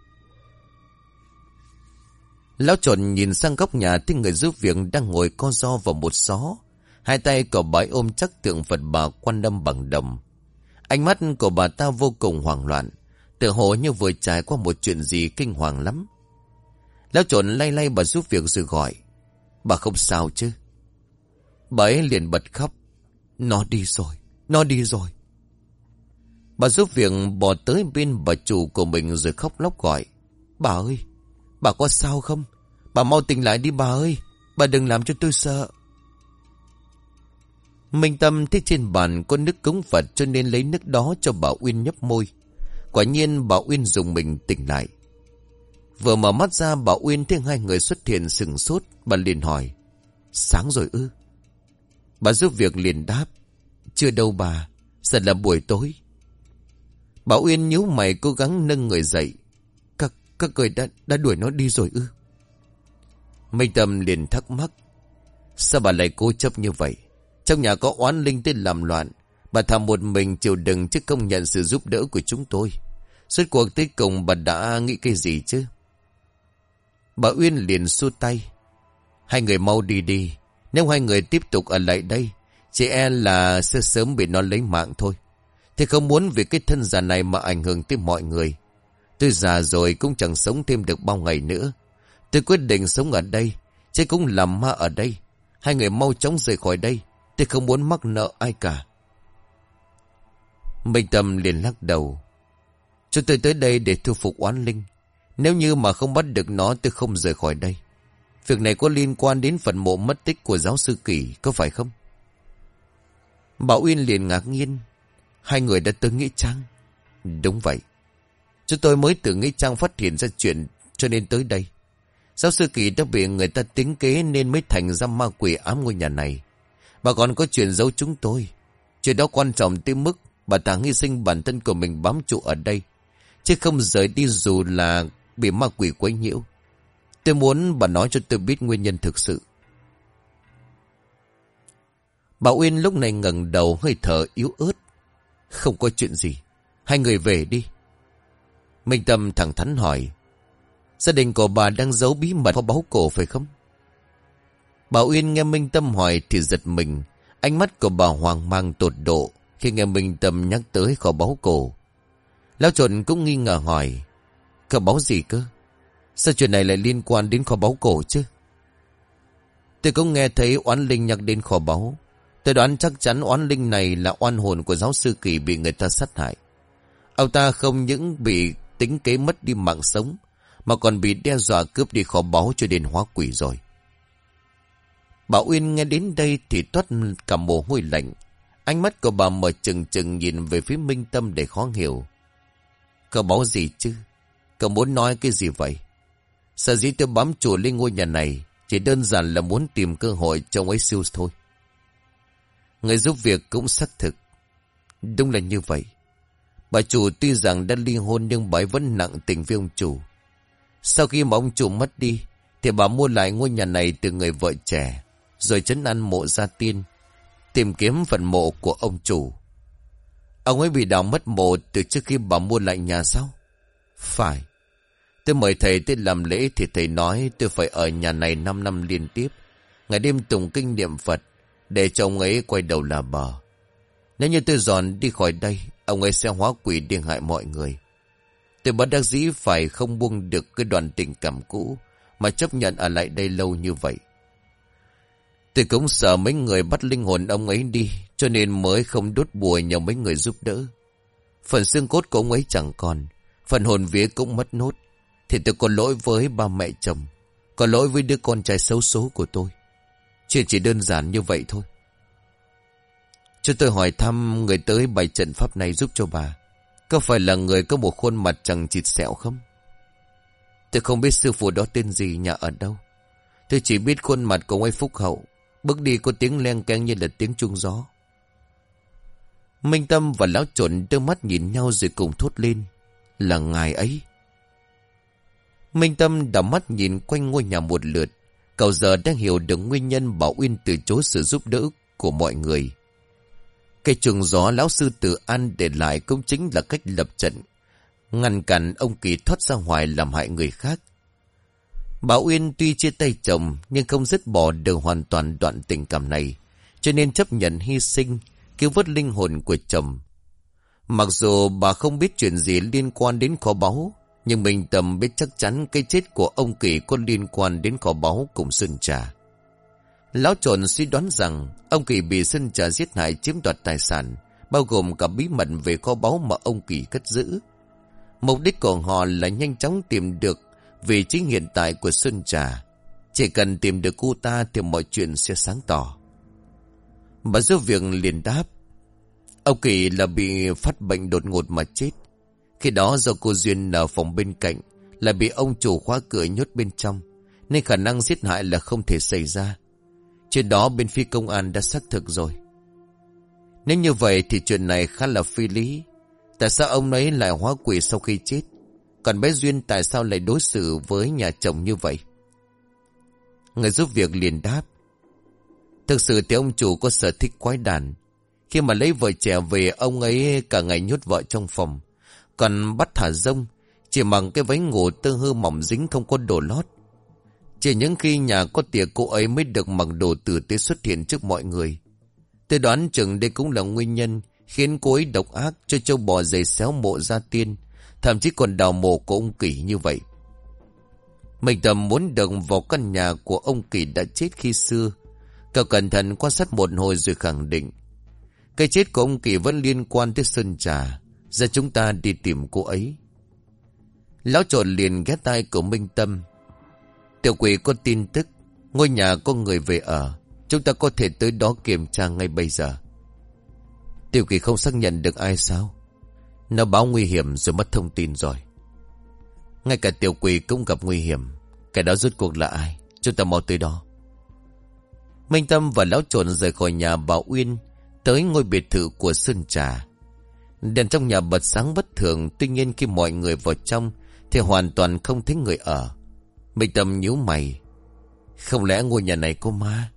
Lão Chột nhìn sang góc nhà, thấy người giúp việc đang ngồi co ro vào một xó. Hai tay của bà ấy ôm chắc tượng Phật Bà Quan Âm bằng đồng. Ánh mắt của bà ta vô cùng hoảng loạn, tựa hồ như vừa trải qua một chuyện gì kinh hoàng lắm. Lão Chột lay lay bà giúp việc rồi gọi: Bà không sao chứ? Bà ấy liền bật khóc: Nó đi rồi, nó đi rồi. Bà giúp việc bò tới bên bà chủ của mình rồi khóc lóc gọi: Bà ơi, bà có sao không? Bà mau tỉnh lại đi bà ơi, bà đừng làm cho tôi sợ. Minh Tâm thấy trên bàn có nước cúng Phật cho nên lấy nước đó cho bà Uyên nhấp môi. Quả nhiên bà Uyên dùng mình tỉnh lại. Vừa mở mắt ra, bà Uyên thấy hai người xuất hiện sừng sốt. Bà liền hỏi: Sáng rồi ư? Bà giúp việc liền đáp: Chưa đâu bà, giờ là buổi tối. Bà Uyên nhíu mày cố gắng nâng người dậy: Các, các người đã, đã đuổi nó đi rồi ư? Minh Tâm liền thắc mắc: Sao bà lại cố chấp như vậy? Trong nhà có oán linh tên làm loạn, bà thà một mình chịu đựng chứ không nhận sự giúp đỡ của chúng tôi. Suốt cuộc tới cùng bà đã nghĩ cái gì chứ? Bà Uyên liền xua tay: Hai người mau đi đi. Nếu hai người tiếp tục ở lại đây, chị e là sẽ sớm bị nó lấy mạng thôi. Thì không muốn vì cái thân già này mà ảnh hưởng tới mọi người. Tôi già rồi cũng chẳng sống thêm được bao ngày nữa. Tôi quyết định sống ở đây, chứ cũng làm ma ở đây. Hai người mau chóng rời khỏi đây. Tôi không muốn mắc nợ ai cả. Minh Tâm liền lắc đầu: Chúng tôi tới đây để thu phục oán linh. Nếu như mà không bắt được nó, tôi không rời khỏi đây. Việc này có liên quan đến phần mộ mất tích của giáo sư Kỳ, có phải không? Bảo Uyên liền ngạc nhiên: Hai người đã tới Nghĩa Trang? Đúng vậy. Chúng tôi mới từ Nghĩa Trang phát hiện ra chuyện cho nên tới đây. Giáo sư Kỳ đã bị người ta tính kế nên mới thành ra ma quỷ ám ngôi nhà này. Bà còn có chuyện giấu chúng tôi. Chuyện đó quan trọng tới mức bà ta hy sinh bản thân của mình bám trụ ở đây, chứ không rời đi dù là bị ma quỷ quấy nhiễu. Tôi muốn bà nói cho tôi biết nguyên nhân thực sự. Bà Uyên lúc này ngẩng đầu hơi thở yếu ớt: Không có chuyện gì, hai người về đi. Minh Tâm thẳng thắn hỏi: Gia đình của bà đang giấu bí mật kho báu cổ phải không? Bà Uyên nghe Minh Tâm hỏi thì giật mình. Ánh mắt của bà hoang mang tột độ khi nghe Minh Tâm nhắc tới kho báu cổ. Lão Chột cũng nghi ngờ hỏi: Kho báu gì cơ? Sao chuyện này lại liên quan đến kho báu cổ chứ? Tôi cũng nghe thấy oán linh nhắc đến kho báu. Tôi đoán chắc chắn oán linh này là oan hồn của giáo sư Kỳ bị người ta sát hại. Ông ta không những bị tính kế mất đi mạng sống, mà còn bị đe dọa cướp đi kho báu cho đến hóa quỷ rồi. Bà Uyên nghe đến đây thì toát cả mồ hôi lạnh. Ánh mắt của bà mở trừng trừng nhìn về phía Minh Tâm để khó hiểu. Kho báu gì chứ? Cậu muốn nói cái gì vậy? Sở dĩ tôi bám trụ lên ngôi nhà này chỉ đơn giản là muốn tìm cơ hội cho ông ấy siêu thôi. Người giúp việc cũng xác thực. Đúng là như vậy. Bà chủ tuy rằng đã ly hôn nhưng bà ấy vẫn nặng tình với ông chủ. Sau khi mà ông chủ mất đi thì bà mua lại ngôi nhà này từ người vợ trẻ, rồi trấn an mộ gia tiên, tìm kiếm phần mộ của ông chủ. Ông ấy bị đào mất mộ từ trước khi bà mua lại nhà sao? Phải. Tôi mời thầy tới làm lễ thì thầy nói tôi phải ở nhà này năm năm liên tiếp, ngày đêm tụng kinh niệm Phật, để cho ông ấy quay đầu là bờ. Nếu như tôi dọn đi khỏi đây, ông ấy sẽ hóa quỷ điên hại mọi người. Tôi bất đắc dĩ phải không buông được cái đoàn tình cảm cũ mà chấp nhận ở lại đây lâu như vậy. Tôi cũng sợ mấy người bắt linh hồn ông ấy đi, cho nên mới không đốt bùa nhờ mấy người giúp đỡ. Phần xương cốt của ông ấy chẳng còn, phần hồn vía cũng mất nốt. Thì tôi có lỗi với ba mẹ chồng, có lỗi với đứa con trai xấu số của tôi. Chuyện chỉ đơn giản như vậy thôi. Cho tôi hỏi thăm người tới bày trận pháp này giúp cho bà, có phải là người có một khuôn mặt chẳng chịt sẹo không? Tôi không biết sư phụ đó tên gì, nhà ở đâu. Tôi chỉ biết khuôn mặt của ông ấy phúc hậu, Bước đi có tiếng len keng như là tiếng chuông gió. Minh Tâm và lão trộn đưa mắt nhìn nhau rồi cùng thốt lên. Là ngài ấy. Minh Tâm đảo mắt nhìn quanh ngôi nhà một lượt. Cậu giờ đang hiểu được nguyên nhân Bảo Uyên từ chối sự giúp đỡ của mọi người. Cái chuông gió lão sư Từ An để lại cũng chính là cách lập trận, ngăn cản ông Kỳ thoát ra ngoài làm hại người khác. Bảo Uyên tuy chia tay chồng nhưng không dứt bỏ được hoàn toàn đoạn tình cảm này, cho nên chấp nhận hy sinh, cứu vớt linh hồn của chồng. Mặc dù bà không biết chuyện gì liên quan đến kho báu, nhưng Minh Tâm biết chắc chắn cái chết của ông Kỳ có liên quan đến kho báu cùng Sơn Trà. Lão trộn suy đoán rằng ông Kỳ bị Sơn Trà giết hại chiếm đoạt tài sản, bao gồm cả bí mật về kho báu mà ông Kỳ cất giữ. Mục đích của họ là nhanh chóng tìm được vị trí hiện tại của Sơn Trà. Chỉ cần tìm được cô ta thì mọi chuyện sẽ sáng tỏ. Bà giúp việc liền đáp. Ông Kỳ là bị phát bệnh đột ngột mà chết. Khi đó do cô Duyên ở phòng bên cạnh là bị ông chủ khóa cửa nhốt bên trong, nên khả năng giết hại là không thể xảy ra. Chuyện đó bên phía công an đã xác thực rồi. Nếu như vậy thì chuyện này khá là phi lý. Tại sao ông ấy lại hóa quỷ sau khi chết? Còn bé Duyên tại sao lại đối xử với nhà chồng như vậy? Người giúp việc liền đáp. Thực sự thì ông chủ có sở thích quái đản. Khi mà lấy vợ trẻ về, ông ấy cả ngày nhốt vợ trong phòng, còn bắt thả rông, chỉ mặc cái váy ngủ tơ hư mỏng dính không có đồ lót. Chỉ những khi nhà có tiệc cô ấy mới được mặc đồ tử tế xuất hiện trước mọi người. Tôi đoán chừng đây cũng là nguyên nhân khiến cô ấy độc ác cho châu bò giày xéo mộ gia tiên, thậm chí còn đào mộ của ông Kỳ như vậy. Mình Tâm muốn được vào căn nhà của ông Kỳ đã chết khi xưa. Cậu cẩn thận quan sát một hồi rồi khẳng định cái chết của ông Kỳ vẫn liên quan tới Sơn Trà. Giờ chúng ta đi tìm cô ấy. Lão trộn liền ghé tai của Minh Tâm. Tiểu quỷ có tin tức ngôi nhà có người về ở, chúng ta có thể tới đó kiểm tra ngay bây giờ. Tiểu quỷ không xác nhận được ai sao? Nó báo nguy hiểm rồi mất thông tin rồi. Ngay cả tiểu quỷ cũng gặp nguy hiểm. Cái đó rốt cuộc là ai? Chúng ta mau tới đó. Minh Tâm và lão trộn rời khỏi nhà Bảo Uyên, tới ngôi biệt thự của Sơn Trà. Đèn trong nhà bật sáng bất thường, tuy nhiên khi mọi người vào trong thì hoàn toàn không thấy người ở. Minh Tâm nhíu mày. Không lẽ ngôi nhà này có ma?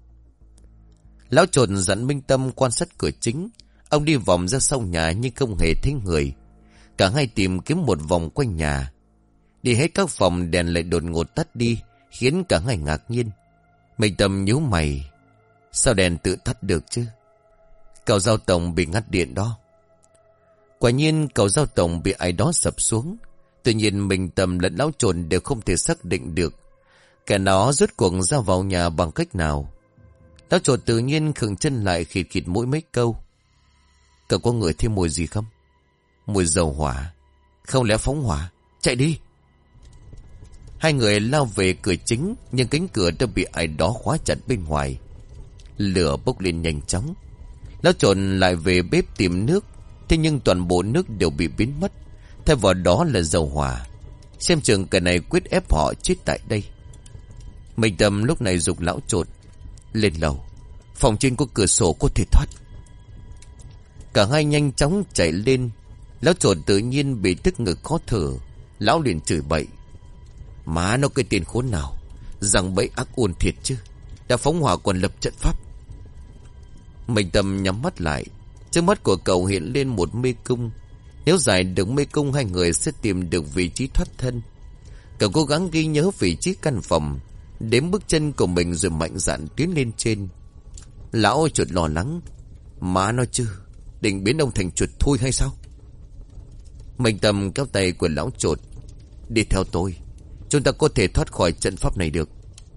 Lão trộn dặn Minh Tâm quan sát cửa chính. Ông đi vòng ra sau nhà nhưng không hề thấy người. Cả hai tìm kiếm một vòng quanh nhà. Đi hết các phòng đèn lại đột ngột tắt đi, khiến cả hai ngạc nhiên. Minh Tâm nhíu mày. Sao đèn tự tắt được chứ? Cầu giao tổng bị ngắt điện đó. Quả nhiên cầu giao tổng bị ai đó sập xuống. Tuy nhiên Minh Tâm lẫn lão trộn đều không thể xác định được kẻ nó rốt cuộc ra vào nhà bằng cách nào. Lão trộn tự nhiên khựng chân lại, khịt khịt mũi mấy câu. Cậu có ngửi thêm mùi gì không? Mùi dầu hỏa. Không lẽ phóng hỏa? Chạy đi. Hai người lao về cửa chính, nhưng cánh cửa đã bị ai đó khóa chặt bên ngoài. Lửa bốc lên nhanh chóng. Lão trộn lại về bếp tìm nước, thế nhưng toàn bộ nước đều bị biến mất, thay vào đó là dầu hỏa. Xem chừng cái này quyết ép họ chết tại đây. Minh Tâm lúc này giục lão trộn lên lầu, phòng trên có cửa sổ có thể thoát. Cả hai nhanh chóng chạy lên. Lão trộn tự nhiên bị tức ngực khó thở. Lão liền chửi bậy. Má nó cái tiền khốn nào, rằng bẫy ác ôn thiệt chứ, đã phóng hỏa còn lập trận pháp. Minh Tâm nhắm mắt lại. Trước mắt của cậu hiện lên một mê cung. Nếu giải được mê cung, hai người sẽ tìm được vị trí thoát thân. Cậu cố gắng ghi nhớ vị trí căn phòng, đếm bước chân của mình rồi mạnh dạn tiến lên trên. Lão chuột lo lắng. Má nói chứ, định biến ông thành chuột thui hay sao? Minh Tâm kéo tay của lão chuột. Đi theo tôi, chúng ta có thể thoát khỏi trận pháp này được.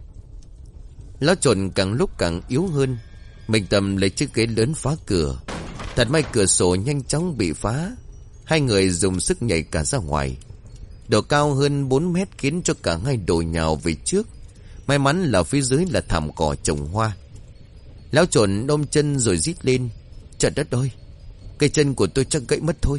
Lão chuột càng lúc càng yếu hơn. Minh Tâm lấy chiếc ghế lớn phá cửa. Thật may cửa sổ nhanh chóng bị phá. Hai người dùng sức nhảy cả ra ngoài. Độ cao hơn bốn mét khiến cho cả hai đổ nhào về trước. May mắn là phía dưới là thảm cỏ trồng hoa. Lão trộn ôm chân rồi rít lên. Trời đất ơi, cây chân của tôi chắc gãy mất thôi.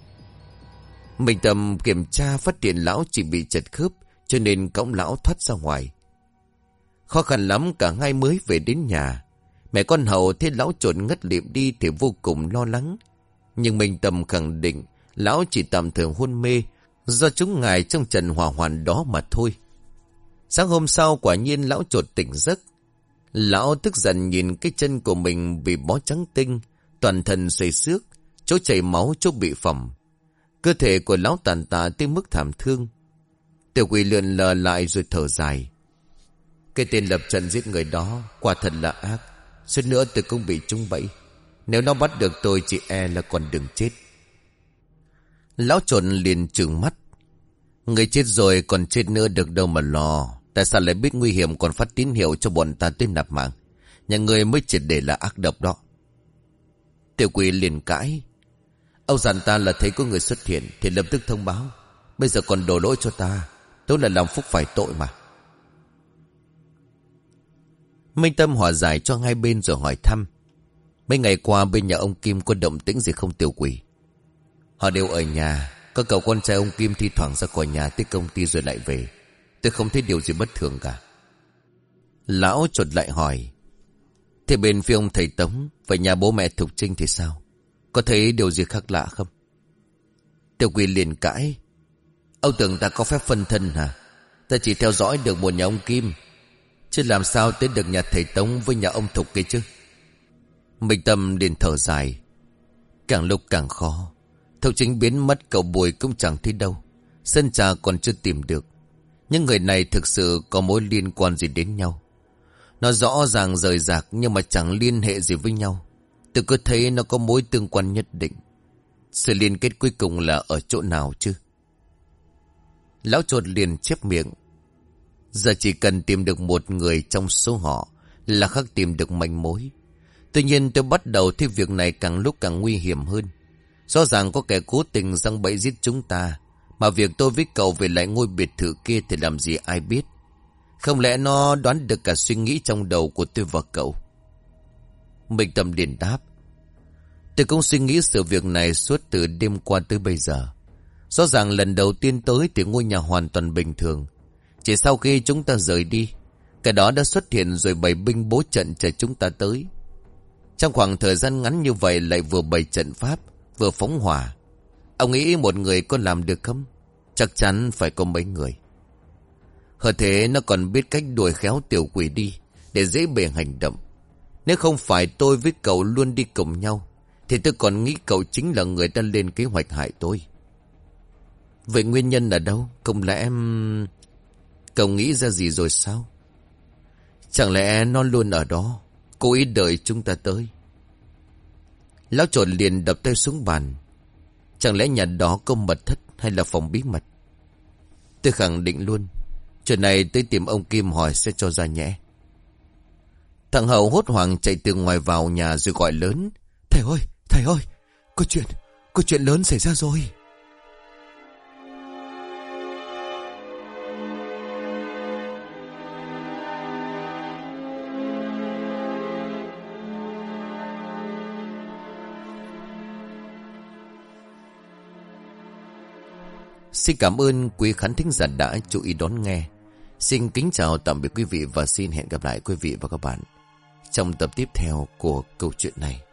Minh Tâm kiểm tra phát hiện lão chỉ bị chật khớp, cho nên cõng lão thoát ra ngoài. Khó khăn lắm cả hai mới về đến nhà. Mẹ con Hậu thấy lão trộn ngất lịm đi thì vô cùng lo lắng. Nhưng Minh Tâm khẳng định lão chỉ tạm thời hôn mê do trúng ngài trong trận hỏa hoạn đó mà thôi. Sáng hôm sau quả nhiên lão trột tỉnh giấc. Lão tức giận nhìn cái chân của mình bị bó trắng tinh, toàn thân xoay xước, chỗ chảy máu, chỗ bị phỏng. Cơ thể của lão tàn tạ tới mức thảm thương. Tiểu Quỷ lượn lờ lại rồi thở dài. Cái tên lập trận giết người đó quả thật là ác. Suốt nữa tôi cũng bị trúng bẫy. Nếu nó bắt được tôi chỉ e là còn đừng chết. Lão trộn liền trừng mắt. Người chết rồi còn chết nữa được đâu mà lo. Tại sao lại biết nguy hiểm còn phát tín hiệu cho bọn ta tới nạp mạng? Nhà người mới triệt để là ác độc đó. Tiểu Quỷ liền cãi. Ông dặn ta là thấy có người xuất hiện thì lập tức thông báo. Bây giờ còn đổ lỗi cho ta. Tôi là làm phúc phải tội mà. Minh Tâm hòa giải cho hai bên rồi hỏi thăm. Mấy ngày qua bên nhà ông Kim có động tĩnh gì không Tiểu Quỷ? Họ đều ở nhà. Có cậu con trai ông Kim thi thoảng ra khỏi nhà tới công ty rồi lại về. Tôi không thấy điều gì bất thường cả. Lão chột lại hỏi. Thế bên phía ông thầy Tống và nhà bố mẹ Thục Trinh thì sao? Có thấy điều gì khác lạ không? Tiểu Quỷ liền cãi. Ông tưởng ta có phép phân thân hả? Ta chỉ theo dõi được một nhà ông Kim, chứ làm sao tới được nhà thầy Tống với nhà ông Thục kia chứ? Minh Tâm liền thở dài. Càng lúc càng khó. Thục Trinh biến mất, cậu Bùi cũng chẳng thấy đâu. Sơn Trà còn chưa tìm được. Nhưng người này thực sự có mối liên quan gì đến nhau. Nó rõ ràng rời rạc nhưng mà chẳng liên hệ gì với nhau. Tôi cứ thấy nó có mối tương quan nhất định. Sự liên kết cuối cùng là ở chỗ nào chứ? Lão Chột liền chép miệng. Giờ chỉ cần tìm được một người trong số họ là khắc tìm được manh mối. Tuy nhiên tôi bắt đầu thấy việc này càng lúc càng nguy hiểm hơn. Rõ ràng có kẻ cố tình giăng bẫy giết chúng ta. Mà việc tôi với cậu về lại ngôi biệt thự kia thì làm gì ai biết. Không lẽ nó đoán được cả suy nghĩ trong đầu của tôi và cậu? Minh Tâm liền đáp. Tôi cũng suy nghĩ sự việc này suốt từ đêm qua tới bây giờ. Rõ ràng lần đầu tiên tới thì ngôi nhà hoàn toàn bình thường. Chỉ sau khi chúng ta rời đi, cái đó đã xuất hiện rồi bày binh bố trận chờ chúng ta tới. Trong khoảng thời gian ngắn như vậy lại vừa bày trận pháp, vừa phóng hỏa. Ông nghĩ một người có làm được không? Chắc chắn phải có mấy người. Hơn thế nó còn biết cách đuổi khéo Tiểu Quỷ đi để dễ bề hành động. Nếu không phải tôi với cậu luôn đi cùng nhau thì tôi còn nghĩ cậu chính là người đã lên kế hoạch hại tôi. Vậy nguyên nhân ở đâu? Không lẽ em... Cậu nghĩ ra gì rồi sao? Chẳng lẽ nó luôn ở đó, cố ý đợi chúng ta tới? Lão Trộn liền đập tay xuống bàn. Chẳng lẽ nhà đó có mật thất hay là phòng bí mật? Tôi khẳng định luôn, chuyện này tới tìm ông Kim hỏi sẽ cho ra nhẽ. Thằng Hậu hốt hoảng chạy từ ngoài vào nhà rồi gọi lớn. Thầy ơi, thầy ơi, có chuyện, có chuyện lớn xảy ra rồi. Xin cảm ơn quý khán thính giả đã chú ý đón nghe. Xin kính chào tạm biệt quý vị và xin hẹn gặp lại quý vị và các bạn trong tập tiếp theo của câu chuyện này.